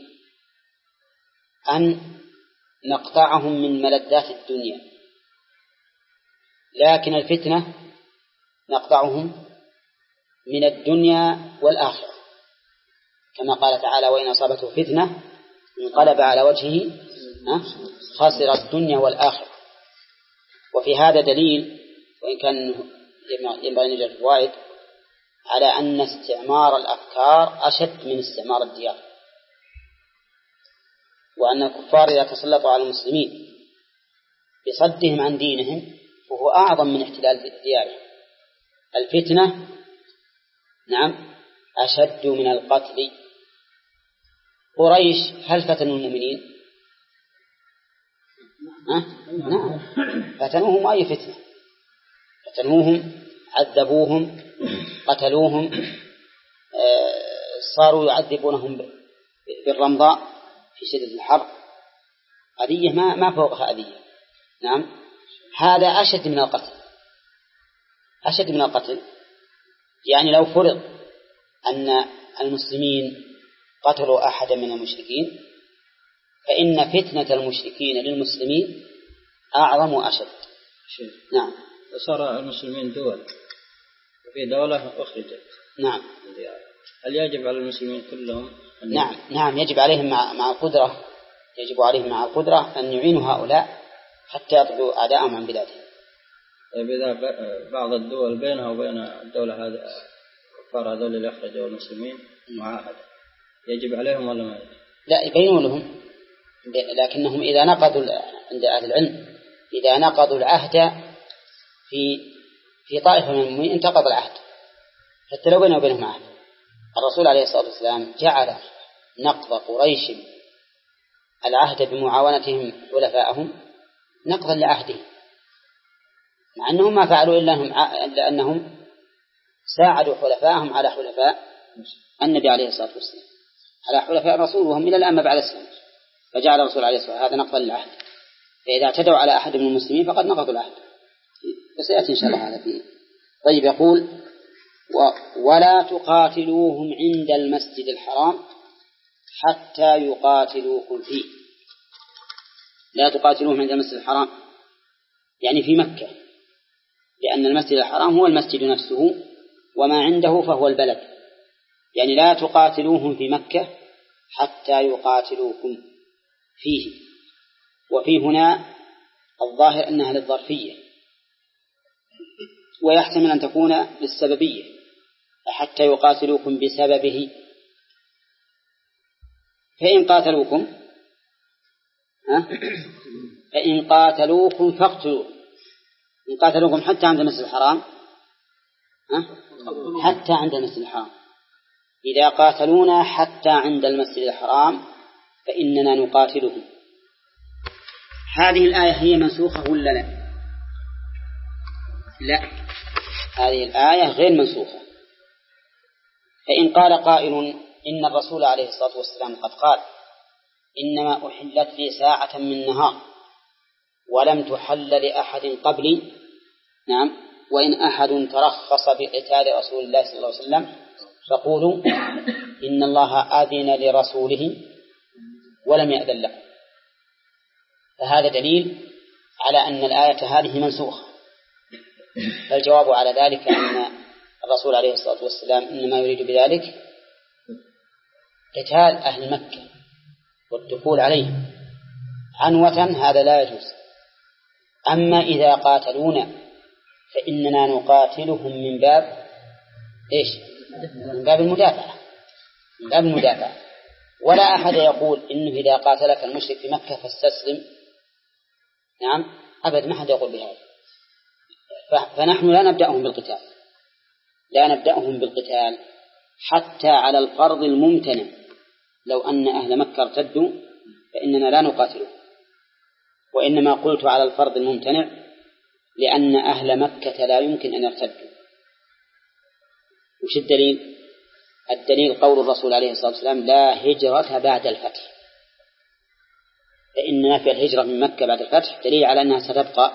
أن نقطعهم من ملذات الدنيا، لكن الفتنة نقطعهم من الدنيا والآخرة، كما قال تعالى وإن أصابته فتنة انقلب على وجهه خاسر الدنيا والآخرة. وفي هذا دليل، وإن كان ينبغي نجد فوائد، على أن استعمار الأفكار أشد من استعمار الديار، وأن الكفار إذا تسلطوا على المسلمين بصدهم عن دينهم فهو أعظم من احتلال ديارهم. الفتنة نعم أشد من القتل. قريش هل فتنوا المؤمنين؟ أه؟ نعم فتنوهم أي فتنة؟ فتنوهم، عذبوهم، قتلوهم، آه صاروا يعذبونهم بالرمضاء في شدة الحر، أذية ما ما فوقها أذية. نعم هذا أشد من القتل، أشد من القتل. يعني لو فرض أن المسلمين قتلوا أحدا من المشركين فإن فتنة المشركين للمسلمين أعظم وأشد. نعم وصار المسلمين دول وفي دولة أخرجت. نعم هل يجب على المسلمين كلهم أن نعم نعم يجب عليهم مع مع القدرة يجب عليهم مع القدرة أن يعينوا هؤلاء حتى يطردوا أعداءهم عن بلادهم. طيب إذا بعض الدول بينها وبين الدولة هذه كفار هذول اللي أخرجوا المسلمين معاهدة، يجب عليهم ولا ما يجب؟ لا يبينوا لهم، لكنهم إذا نقضوا عند أهل العلم إذا نقضوا العهد في في طائفة من المؤمنين انتقض العهد حتى لو بينه وبينهم عهد. الرسول عليه الصلاة والسلام جعل نقض قريش العهد بمعاونتهم حلفاءهم نقضا لعهدهم، مع أنهم ما فعلوا إلا أنهم, أنهم ساعدوا حلفاءهم على حلفاء النبي عليه الصلاة والسلام، على حلفاء الرسول وهم إلى الآن ما بعد الإسلام، فجعل الرسول عليه الصلاة والسلام هذا نقضا للعهد. فإذا اعتدوا على أحد من المسلمين فقد نقضوا العهد، وسيأتي إن شاء الله هذا فيه. طيب يقول و ولا تقاتلوهم عند المسجد الحرام حتى يقاتلوكم فيه. لا تقاتلوهم عند المسجد الحرام يعني في مكة، لأن المسجد الحرام هو المسجد نفسه وما عنده فهو البلد، يعني لا تقاتلوهم في مكة حتى يقاتلوكم فيه. وفي هنا الظاهر أنها للظرفية، ويحتمل أن تكون للسببية حتى يقاتلوكم بسببه. فإن قاتلوكم ها فإن قاتلوكم فاقتلوا، إن قاتلوكم حتى عند المسجد الحرام ها حتى عند المسجد الحرام، إذا قاتلونا حتى عند المسجد الحرام فإننا نقاتلهم. هذه الآية هي منسوخة ولا لا؟ لا، هذه الآية غير منسوخة. فإن قال قائل إن الرسول عليه الصلاة والسلام قد قال إنما أحلت لي ساعة من نهار ولم تحل لأحد قبلي، نعم، وإن أحد ترخص بقتال رسول الله صلى الله عليه وسلم فقولوا إن الله أذن لرسوله ولم يأذن له. فهذا دليل على أن الآية هذه منسوخة. فالجواب على ذلك أن الرسول عليه الصلاة والسلام إنما يريد بذلك قتال أهل مكة والدخول عليهم عنوة، هذا لا يجوز. أما إذا قاتلونا فإننا نقاتلهم من باب إيش؟ من باب المدافعة، من باب المدافعة. ولا أحد يقول إنه إذا قاتلك المشرك في مكة فاستسلم، نعم أبدا، ما حد يقول بهذا. فنحن لا نبدأهم بالقتال، لا نبدأهم بالقتال حتى على الفرض الممتنع. لو أن أهل مكة ارتدوا فإننا لا نقاتلهم، وإنما قلت على الفرض الممتنع لأن أهل مكة لا يمكن أن يرتدوا. وش الدليل؟ الدليل قول الرسول عليه الصلاة والسلام لا هجرة بعد الفتح، فإن نفي الهجرة من مكة بعد الفتح دليل على أنها ستبقى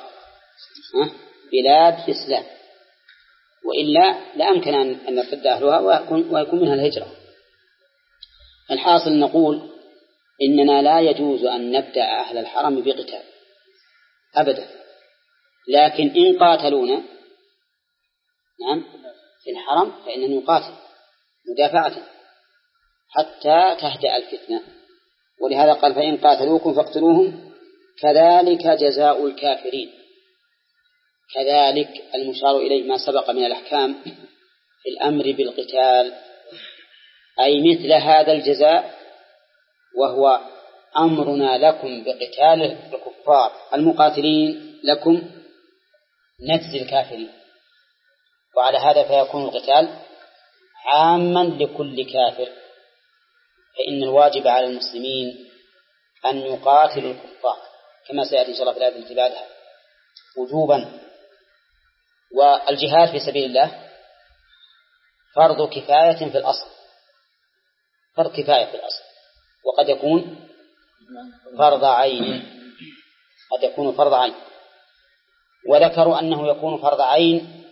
بلاد إسلام، وإلا لا أمكن أن يرتد أهلها ويكون منها الهجرة. الحاصل نقول إننا لا يجوز أن نبدأ أهل الحرم بقتال أبدا، لكن إن قاتلونا نعم في الحرم فإننا نقاتل مدافعة حتى تهدأ الفتنة. ولهذا قال فإن قاتلوكم فاقتلوهم كذلك جزاء الكافرين. كذلك المشار إليه ما سبق من الأحكام في الأمر بالقتال، أي مثل هذا الجزاء، وهو أمرنا لكم بقتال الكفار المقاتلين لكم نجزي الكافرين. وعلى هذا فيكون القتال عاما لكل كافر، فإن الواجب على المسلمين أن يقاتلوا الكفار كما سيأتي إن شاء الله في الآية التي بعدها وجوبا. والجهاد في سبيل الله فرض كفاية في الأصل، فرض كفاية في الأصل، وقد يكون فرض عين، قد يكون فرض عين. وذكروا أنه يكون فرض عين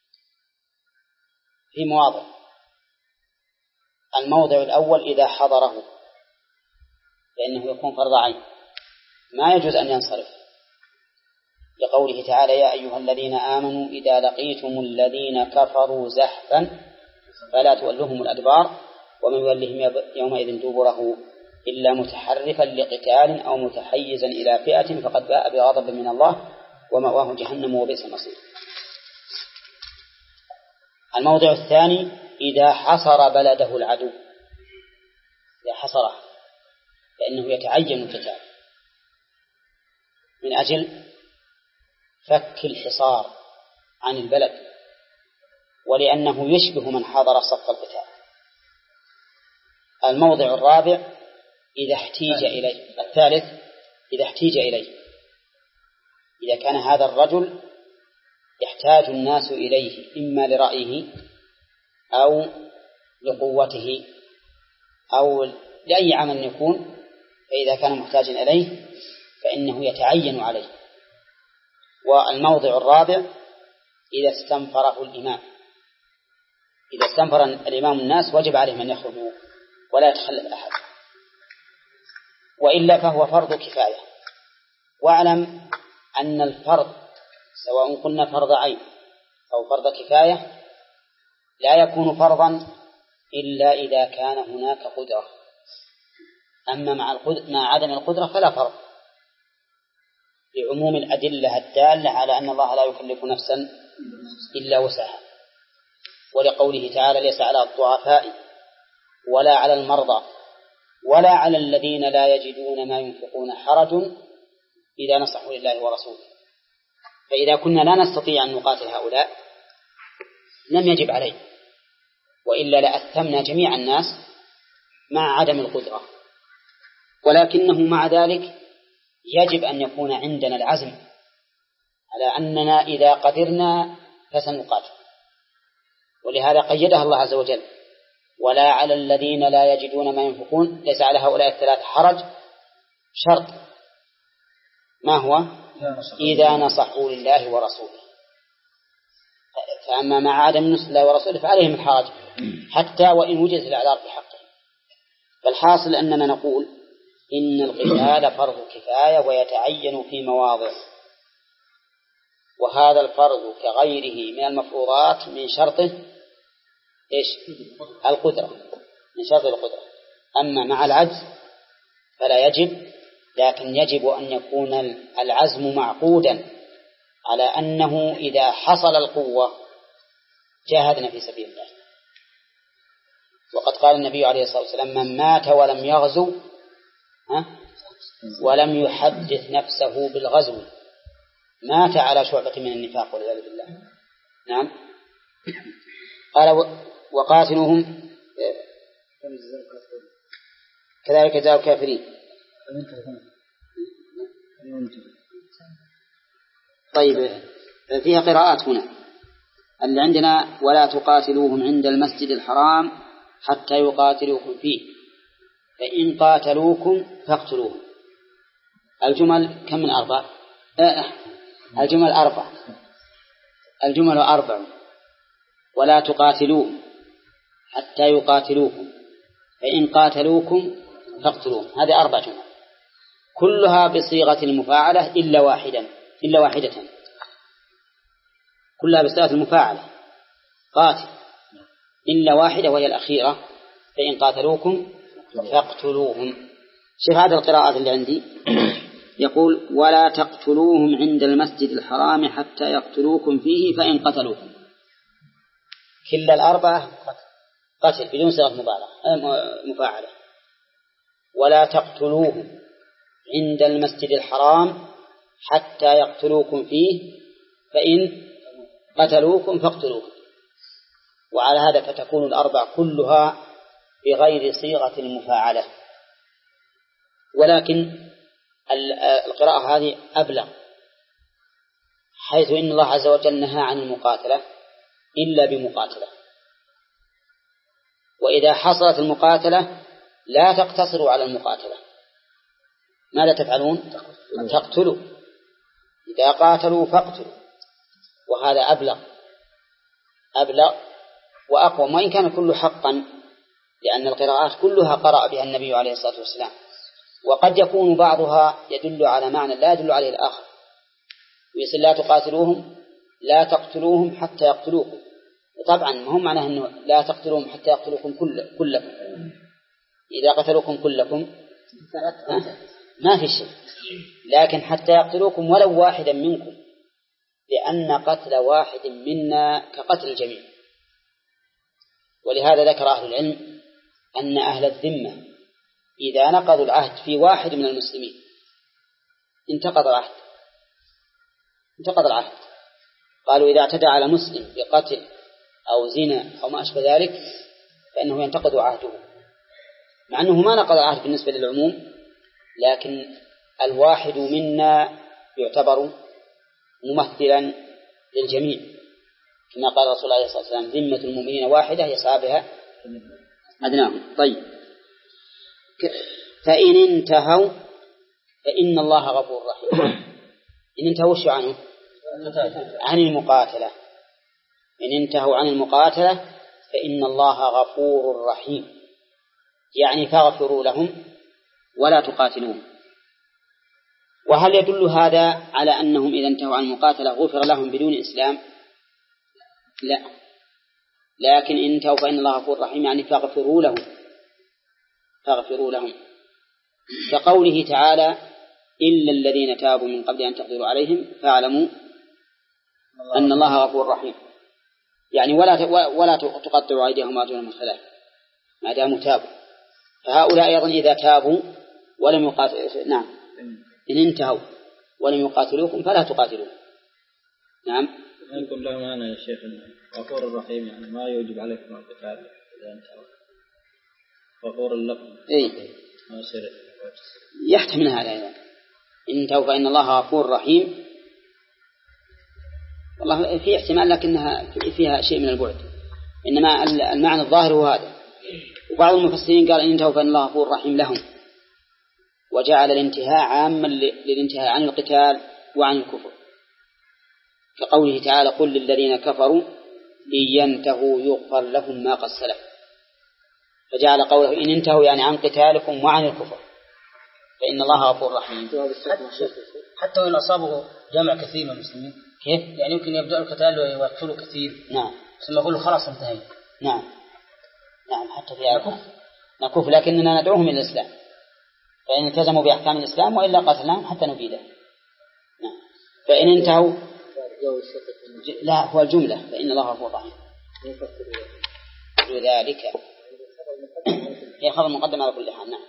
في مواضع. الموضع الأول إذا حضره، لأنه يكون فرض عين ما يجوز أن ينصرف، لقوله تعالى يا أيها الذين آمنوا إذا لقيتم الذين كفروا زحفا فلا تولوهم الأدبار ومن يولهم يومئذ دبره إلا متحرفا لقتال أو متحيزا إلى فئة فقد باء بغضب من الله ومأواه جهنم وبئس المصير. الموضع الثاني إذا حصر بلده العدو، إذا حصره فإنه يتعين القتال من أجل فك الحصار عن البلد، ولأنه يشبه من حضر صف القتال. الموضع الرابع إذا احتيج إليه. الثالث إذا احتيج إليه، إذا كان هذا الرجل يحتاج الناس إليه إما لرأيه أو لقوته أو لأي عمل يكون، فإذا كان محتاجا إليه فإنه يتعين عليه. والموضع الرابع إذا استنفره الإمام، إذا استنفر الإمام الناس وجب عليهم أن يخرجوا ولا يتخلف أحد، وإلا فهو فرض كفاية. واعلم أن الفرض سواء قلنا فرض عين أو فرض كفاية لا يكون فرضا إلا إذا كان هناك قدرة، أما مع, مع عدم القدرة فلا فرض، لعموم الأدلة الدالة على أن الله لا يكلف نفسا إلا وسعها، ولقوله تعالى ليس على الضعفاء ولا على المرضى ولا على الذين لا يجدون ما ينفقون حرج إذا نصحوا لله ورسوله. فإذا كنا لا نستطيع أن نقاتل هؤلاء لم يجب عليه، وإلا لأثمنا جميع الناس مع عدم القدرة. ولكنه مع ذلك يجب أن يكون عندنا العزم على أننا إذا قدرنا فسنقاتل، ولهذا قيدها الله عز وجل ولا على الذين لا يجدون ما ينفقون. ليس على هؤلاء الثلاثة حرج، شرط ما هو؟ إذا نصحوا لله ورسوله. فأما مع عدم النصح لله ورسوله فعليهم الحرج حتى وإن وجدت الأعذار في حقه. فالحاصل أننا نقول إن القتال فرض كفاية ويتعين في مواضع، وهذا الفرض كغيره من المفروضات من شرطه إيش؟ القدرة، من شرط القدرة. أما مع العجز فلا يجب، لكن يجب أن يكون العزم معقودا على أنه إذا حصل القوة جاهدنا في سبيل الله. وقد قال النبي عليه الصلاة والسلام من مات ولم يغزو ولم يحدث نفسه بالغزو مات على شعبة من النفاق والعياذ بالله. نعم. قال وقاتلوهم كذلك جزاء الكافرين. طيب فيها قراءات هنا اللي عندنا ولا تقاتلوهم عند المسجد الحرام حتى يقاتلوكم فيه فإن قاتلوكم فاقتلوهم. الجمل كم من أربع؟ آه الجمل أربع الجمل أربع ولا تقاتلوهم حتى يقاتلوكم فإن قاتلوكم فاقتلوهم. هذه أربع جمل كلها بصيغة المفاعلة إلا واحدا إلا واحدة كلها بصيغة المفاعلة قاتل إلا واحدة وهي الأخيرة فإن قاتلوكم فاقتلوهم. شوف هذه القراءات اللي عندي يقول ولا تقتلوهم عند المسجد الحرام حتى يقتلوكم فيه فإن قتلوكم. كل الأربعة قتل بدون صيغة مفاعلة. ولا تقتلوهم عند المسجد الحرام حتى يقتلوكم فيه فإن قتلوكم فاقتلوهم. وعلى هذا فتكون الأربع كلها بغير صيغة المفاعلة. ولكن القراءة هذه أبلغ حيث إن الله عز وجل نهى عن المقاتلة إلا بمقاتلة. وإذا حصلت المقاتلة لا تقتصروا على المقاتلة. ماذا تفعلون؟ تقتلوا. إذا قاتلوا فاقتلوا. وهذا أبلغ أبلغ وأقوى وإن كان كله حقا لأن القراءات كلها قرأ بها النبي عليه الصلاة والسلام. وقد يكون بعضها يدل على معنى لا يدل عليه الآخر. ويصل لا تقاتلوهم لا تقتلوهم حتى يقتلوكم. طبعا ما هو معناه أنه لا تقتلوهم حتى يقتلوكم كل كلكم. إذا قتلوكم كلكم ما في شيء لكن حتى يقتلوكم ولو واحدا منكم لأن قتل واحد منا كقتل الجميع. ولهذا ذكر أهل العلم أن أهل الذمة إذا نقضوا العهد في واحد من المسلمين انتقض العهد انتقض العهد. قالوا إذا اعتدى على مسلم بقتل أو زنا أو ما أشبه ذلك فإنه ينتقض عهده مع أنه ما نقض العهد بالنسبة للعموم لكن الواحد منا يعتبر ممثلا للجميع كما قال الرسول عليه الصلاة والسلام ذمة المؤمنين واحدة يسعى بها أدناهم. طيب فإن انتهوا فإن الله غفور رحيم. إن انتهوا شو عنه؟ عن المقاتلة. إن انتهوا عن المقاتلة فإن الله غفور رحيم يعني فاغفروا لهم ولا تقاتلوهم. وهل يدل هذا على أنهم إذا انتهوا عن المقاتلة غفر لهم بدون إسلام؟ لا لكن إن انتهوا فإن الله غفور رحيم يعني فاغفروا لهم فاغفروا لهم كقوله تعالى إلا الذين تابوا من قبل أن تقدروا عليهم فاعلموا أن الله غفور رحيم يعني ولا ولا تقطعوا أيديهم وأرجلهم من خلاف ما داموا تابوا. فهؤلاء أيضا إذا تابوا ولم يقاتلوا نعم إن انتهوا ولم يقاتلوكم فلا تقاتلوهم. نعم نقول لهم أنا يا شيخ غفور الرحيم يعني ما يوجب عليكم القتال إذا انتهوا غفور لكم إيه ما يصير يحتمل هذا أيضا إن انتهوا فإن الله غفور رحيم. والله في احتمال لكنها فيها شيء من البعد إنما المعنى الظاهر هو هذا. وبعض المفسرين قال إن انتهوا فإن الله غفور رحيم لهم وجعل الانتهاء عاما للانتهاء عن القتال وعن الكفر كقوله تعالى قل للذين كفروا إن ينتهوا يغفر لهم ما قد سلف. فجعل قوله إن انتهوا يعني عن قتالكم وعن الكفر فإن الله غفور رحيم. حتى وإن أصابه جمع كثير من المسلمين كيف؟ يعني يمكن يبدأ القتال ويقتلوا كثير نعم ثم يقولوا خلاص انتهينا. نعم نعم حتى في نكف نكف لكننا ندعوهم إلى الإسلام فإن التزموا بأحكام الإسلام وإلا قتلناهم حتى نبيده. نعم فإن انتهوا لا هو الجملة فإن الله غفور رحيم لذلك هي خبر مقدم على كل حال. نعم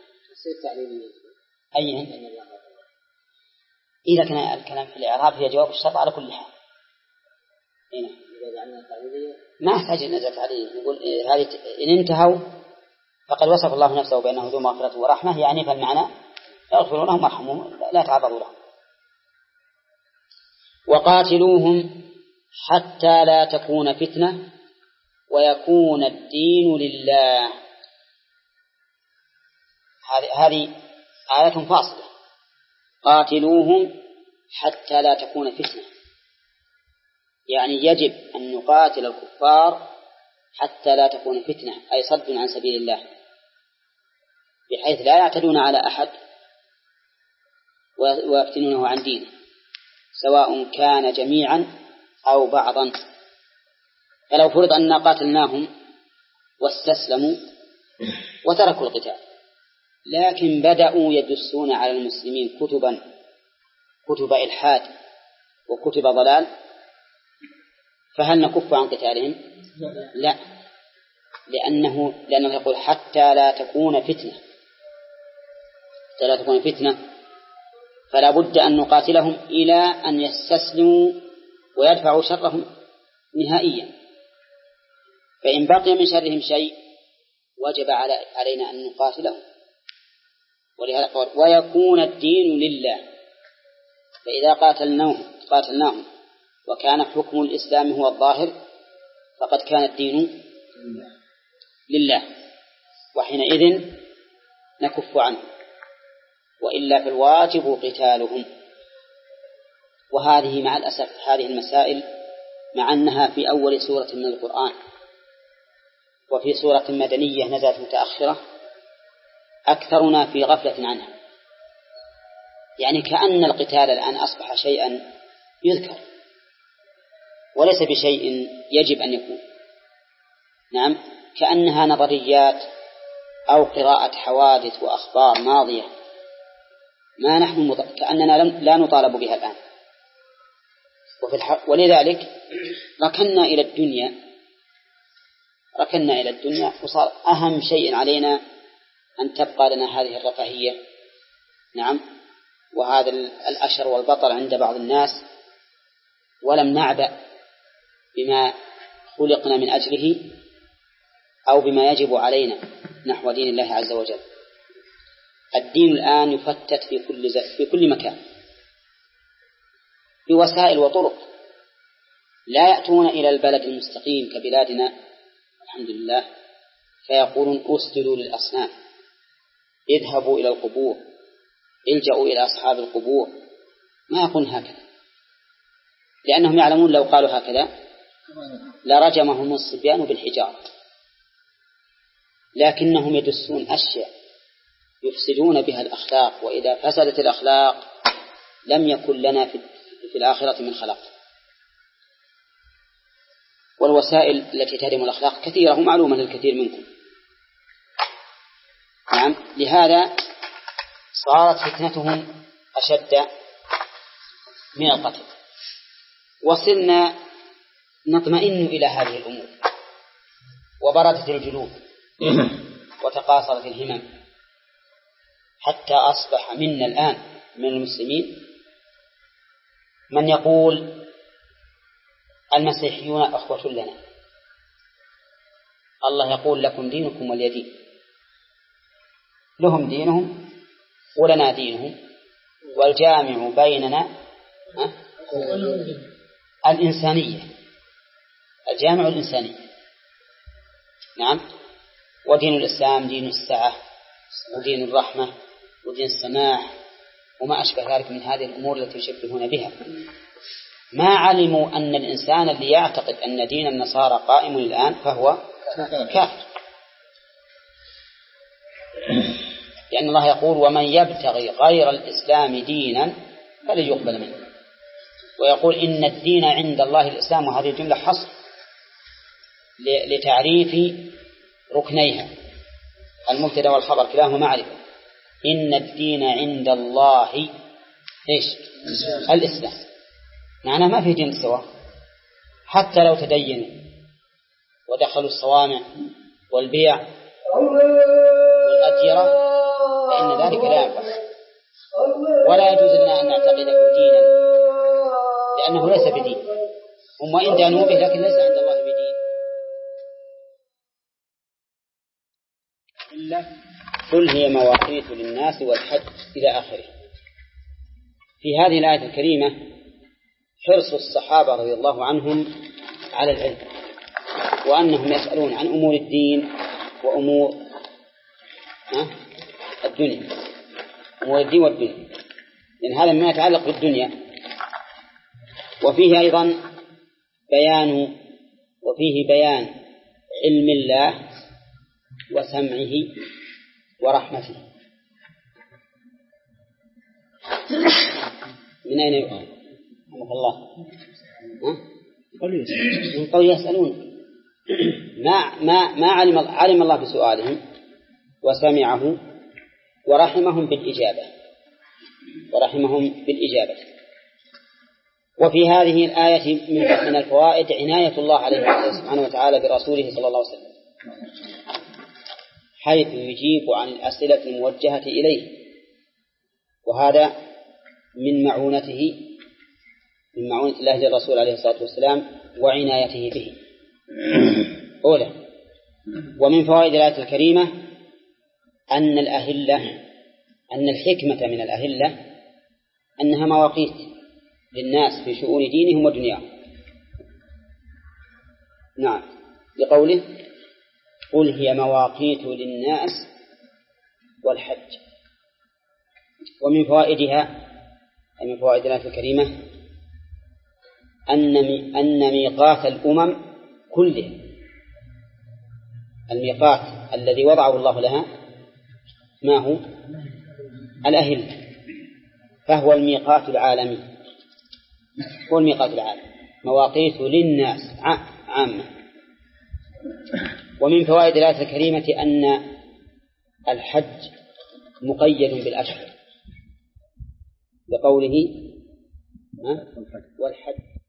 أيهن إذا كان الكلام في الإعراب هي جواب الشرط على كل حال هنا ما يحتاج أن نزل عليه. نقول هذه إن انتهوا فقد وصف الله نفسه بأنه ذو مغفرة ورحمة، يعني فالمعنى يغفر لهم وارحمهم لا تعرضوا لهم. وقاتلوهم حتى لا تكون فتنة ويكون الدين لله. هذه آية فاصلة. قاتلوهم حتى لا تكون فتنة، يعني يجب أن نقاتل الكفار حتى لا تكون فتنة، أي صد عن سبيل الله، بحيث لا يعتدون على أحد ويفتنونه عن دينه، سواء كان جميعا أو بعضا. فلو فرض أننا قاتلناهم واستسلموا وتركوا القتال، لكن بدأوا يدسون على المسلمين كتبا كتب إلحاد وكتب ضلال، فهل نكف عن قتالهم؟ لا، لأنه لأنه يقول حتى لا تكون فتنة، حتى لا تكون فتنة، فلا بد أن نقاتلهم إلى أن يستسلموا ويدفعوا شرهم نهائيا. فإن بقي من شرهم شيء وجب علينا أن نقاتلهم. ولهذا قال ويكون الدين لله. فإذا قاتلناهم قاتلناهم وكان حكم الإسلام هو الظاهر فقد كان الدين لله، وحينئذ نكف عنه، وإلا فالواجب قتالهم. وهذه مع الأسف هذه المسائل مع أنها في أول سورة من القرآن وفي سورة مدنية نزلت متأخرة أكثرنا في غفلة عنها، يعني كأن القتال الآن أصبح شيئا يذكر وليس بشيء يجب أن يكون. نعم، كأنها نظريات أو قراءة حوادث وأخبار ماضية، ما نحن مط... كأننا لم... لا نطالب بها الآن. وفي الحق ولذلك ركنا إلى الدنيا ركنا إلى الدنيا وصار أهم شيء علينا أن تبقى لنا هذه الرفاهية. نعم، وهذا الأشر والبطر عند بعض الناس، ولم نعبأ بما خلقنا من أجله أو بما يجب علينا نحو دين الله عز وجل. الدين الآن يفتت في كل ز... في كل مكان بوسائل وطرق، لا يأتون إلى البلد المستقيم كبلادنا الحمد لله فيقولون أسجدوا للأصنام، اذهبوا إلى القبور، الجأوا إلى أصحاب القبور. ما يقول هكذا، لأنهم يعلمون لو قالوا هكذا لرجمهم الصبيان بالحجارة، لكنهم يدسون أشياء يفسدون بها الأخلاق، وإذا فسدت الأخلاق لم يكن لنا في الآخرة من خلاق. والوسائل التي تهدم الأخلاق كثيرة ومعلومة للكثير منكم. نعم، لهذا صارت فتنتهم أشد من القتل، وصلنا نطمئن إلى هذه الأمور، وبردت الجلود وتقاصرت الهمم، حتى أصبح منا الآن من المسلمين من يقول المسيحيون أخوة لنا، الله يقول لكم دينكم ولي دين، لهم دينهم ولنا دينهم، والجامع بيننا الإنسانية، الجامع الإنساني. نعم، ودين الإسلام دين السعة ودين الرحمة ودين السماح وما أشبه ذلك من هذه الأمور التي يشبهون بها. ما علموا أن الإنسان اللي يعتقد أن دين النصارى قائم الآن فهو كافر، لأن الله يقول ومن يبتغي غير الإسلام دينا فلن يقبل منه، ويقول إن الدين عند الله الإسلام، وهذه الجملة حصر لتعريف ركنيها المبتدأ والخبر كلاهما معرفة. إن الدين عند الله إيش؟ الإسلام. معناه ما في دين سواه، حتى لو تدينوا ودخلوا الصوامع والبيع والأتيرة فإن ذلك لا ينفع، ولا يجوز لنا أن نعتقده دينا لأنه ليس بدين، هم وإن دانوا به لكن ليس عند الله بدين إلا قل هي مواقيت للناس والحج إلى آخره. في هذه الآية الكريمة حرص الصحابة رضي الله عنهم على العلم، وأنهم يسألون عن أمور الدين وأمور الدنيا، أمور الدين والدنيا، لأن هذا ما يتعلق بالدنيا. وفيه أيضا بيان وفيه بيان علم الله وسمعه ورحمته. من أين يقال؟ رحمه الله من قول يسألون ما ما ما علم علم الله بسؤالهم وسمعه ورحمهم بالإجابة ورحمهم بالإجابة. وفي هذه الآية من الفوائد عناية الله عليه سبحانه وتعالى برسوله صلى الله عليه وسلم، حيث يجيب عن الأسئلة الموجهة إليه، وهذا من معونته من معونة الله للرسول عليه الصلاة والسلام وعنايته به. أولا، ومن فوائد الآية الكريمة أن الأهلة أن الحكمة من الأهلة أنها مواقيت للناس في شؤون دينهم ودنياهم. نعم، لقوله قل هي مواقيت للناس والحج. ومن فوائدها من فوائد الآية الكريمة أن أن ميقات الأمم كلها، الميقات الذي وضعه الله لها ما هو؟ الأهلة، فهو الميقات العالمي، هو الميقات العالمي، مواقيت للناس عامة. ومن فوائد الآية الكريمة أن الحج مقيد بالأشهر بقوله والحج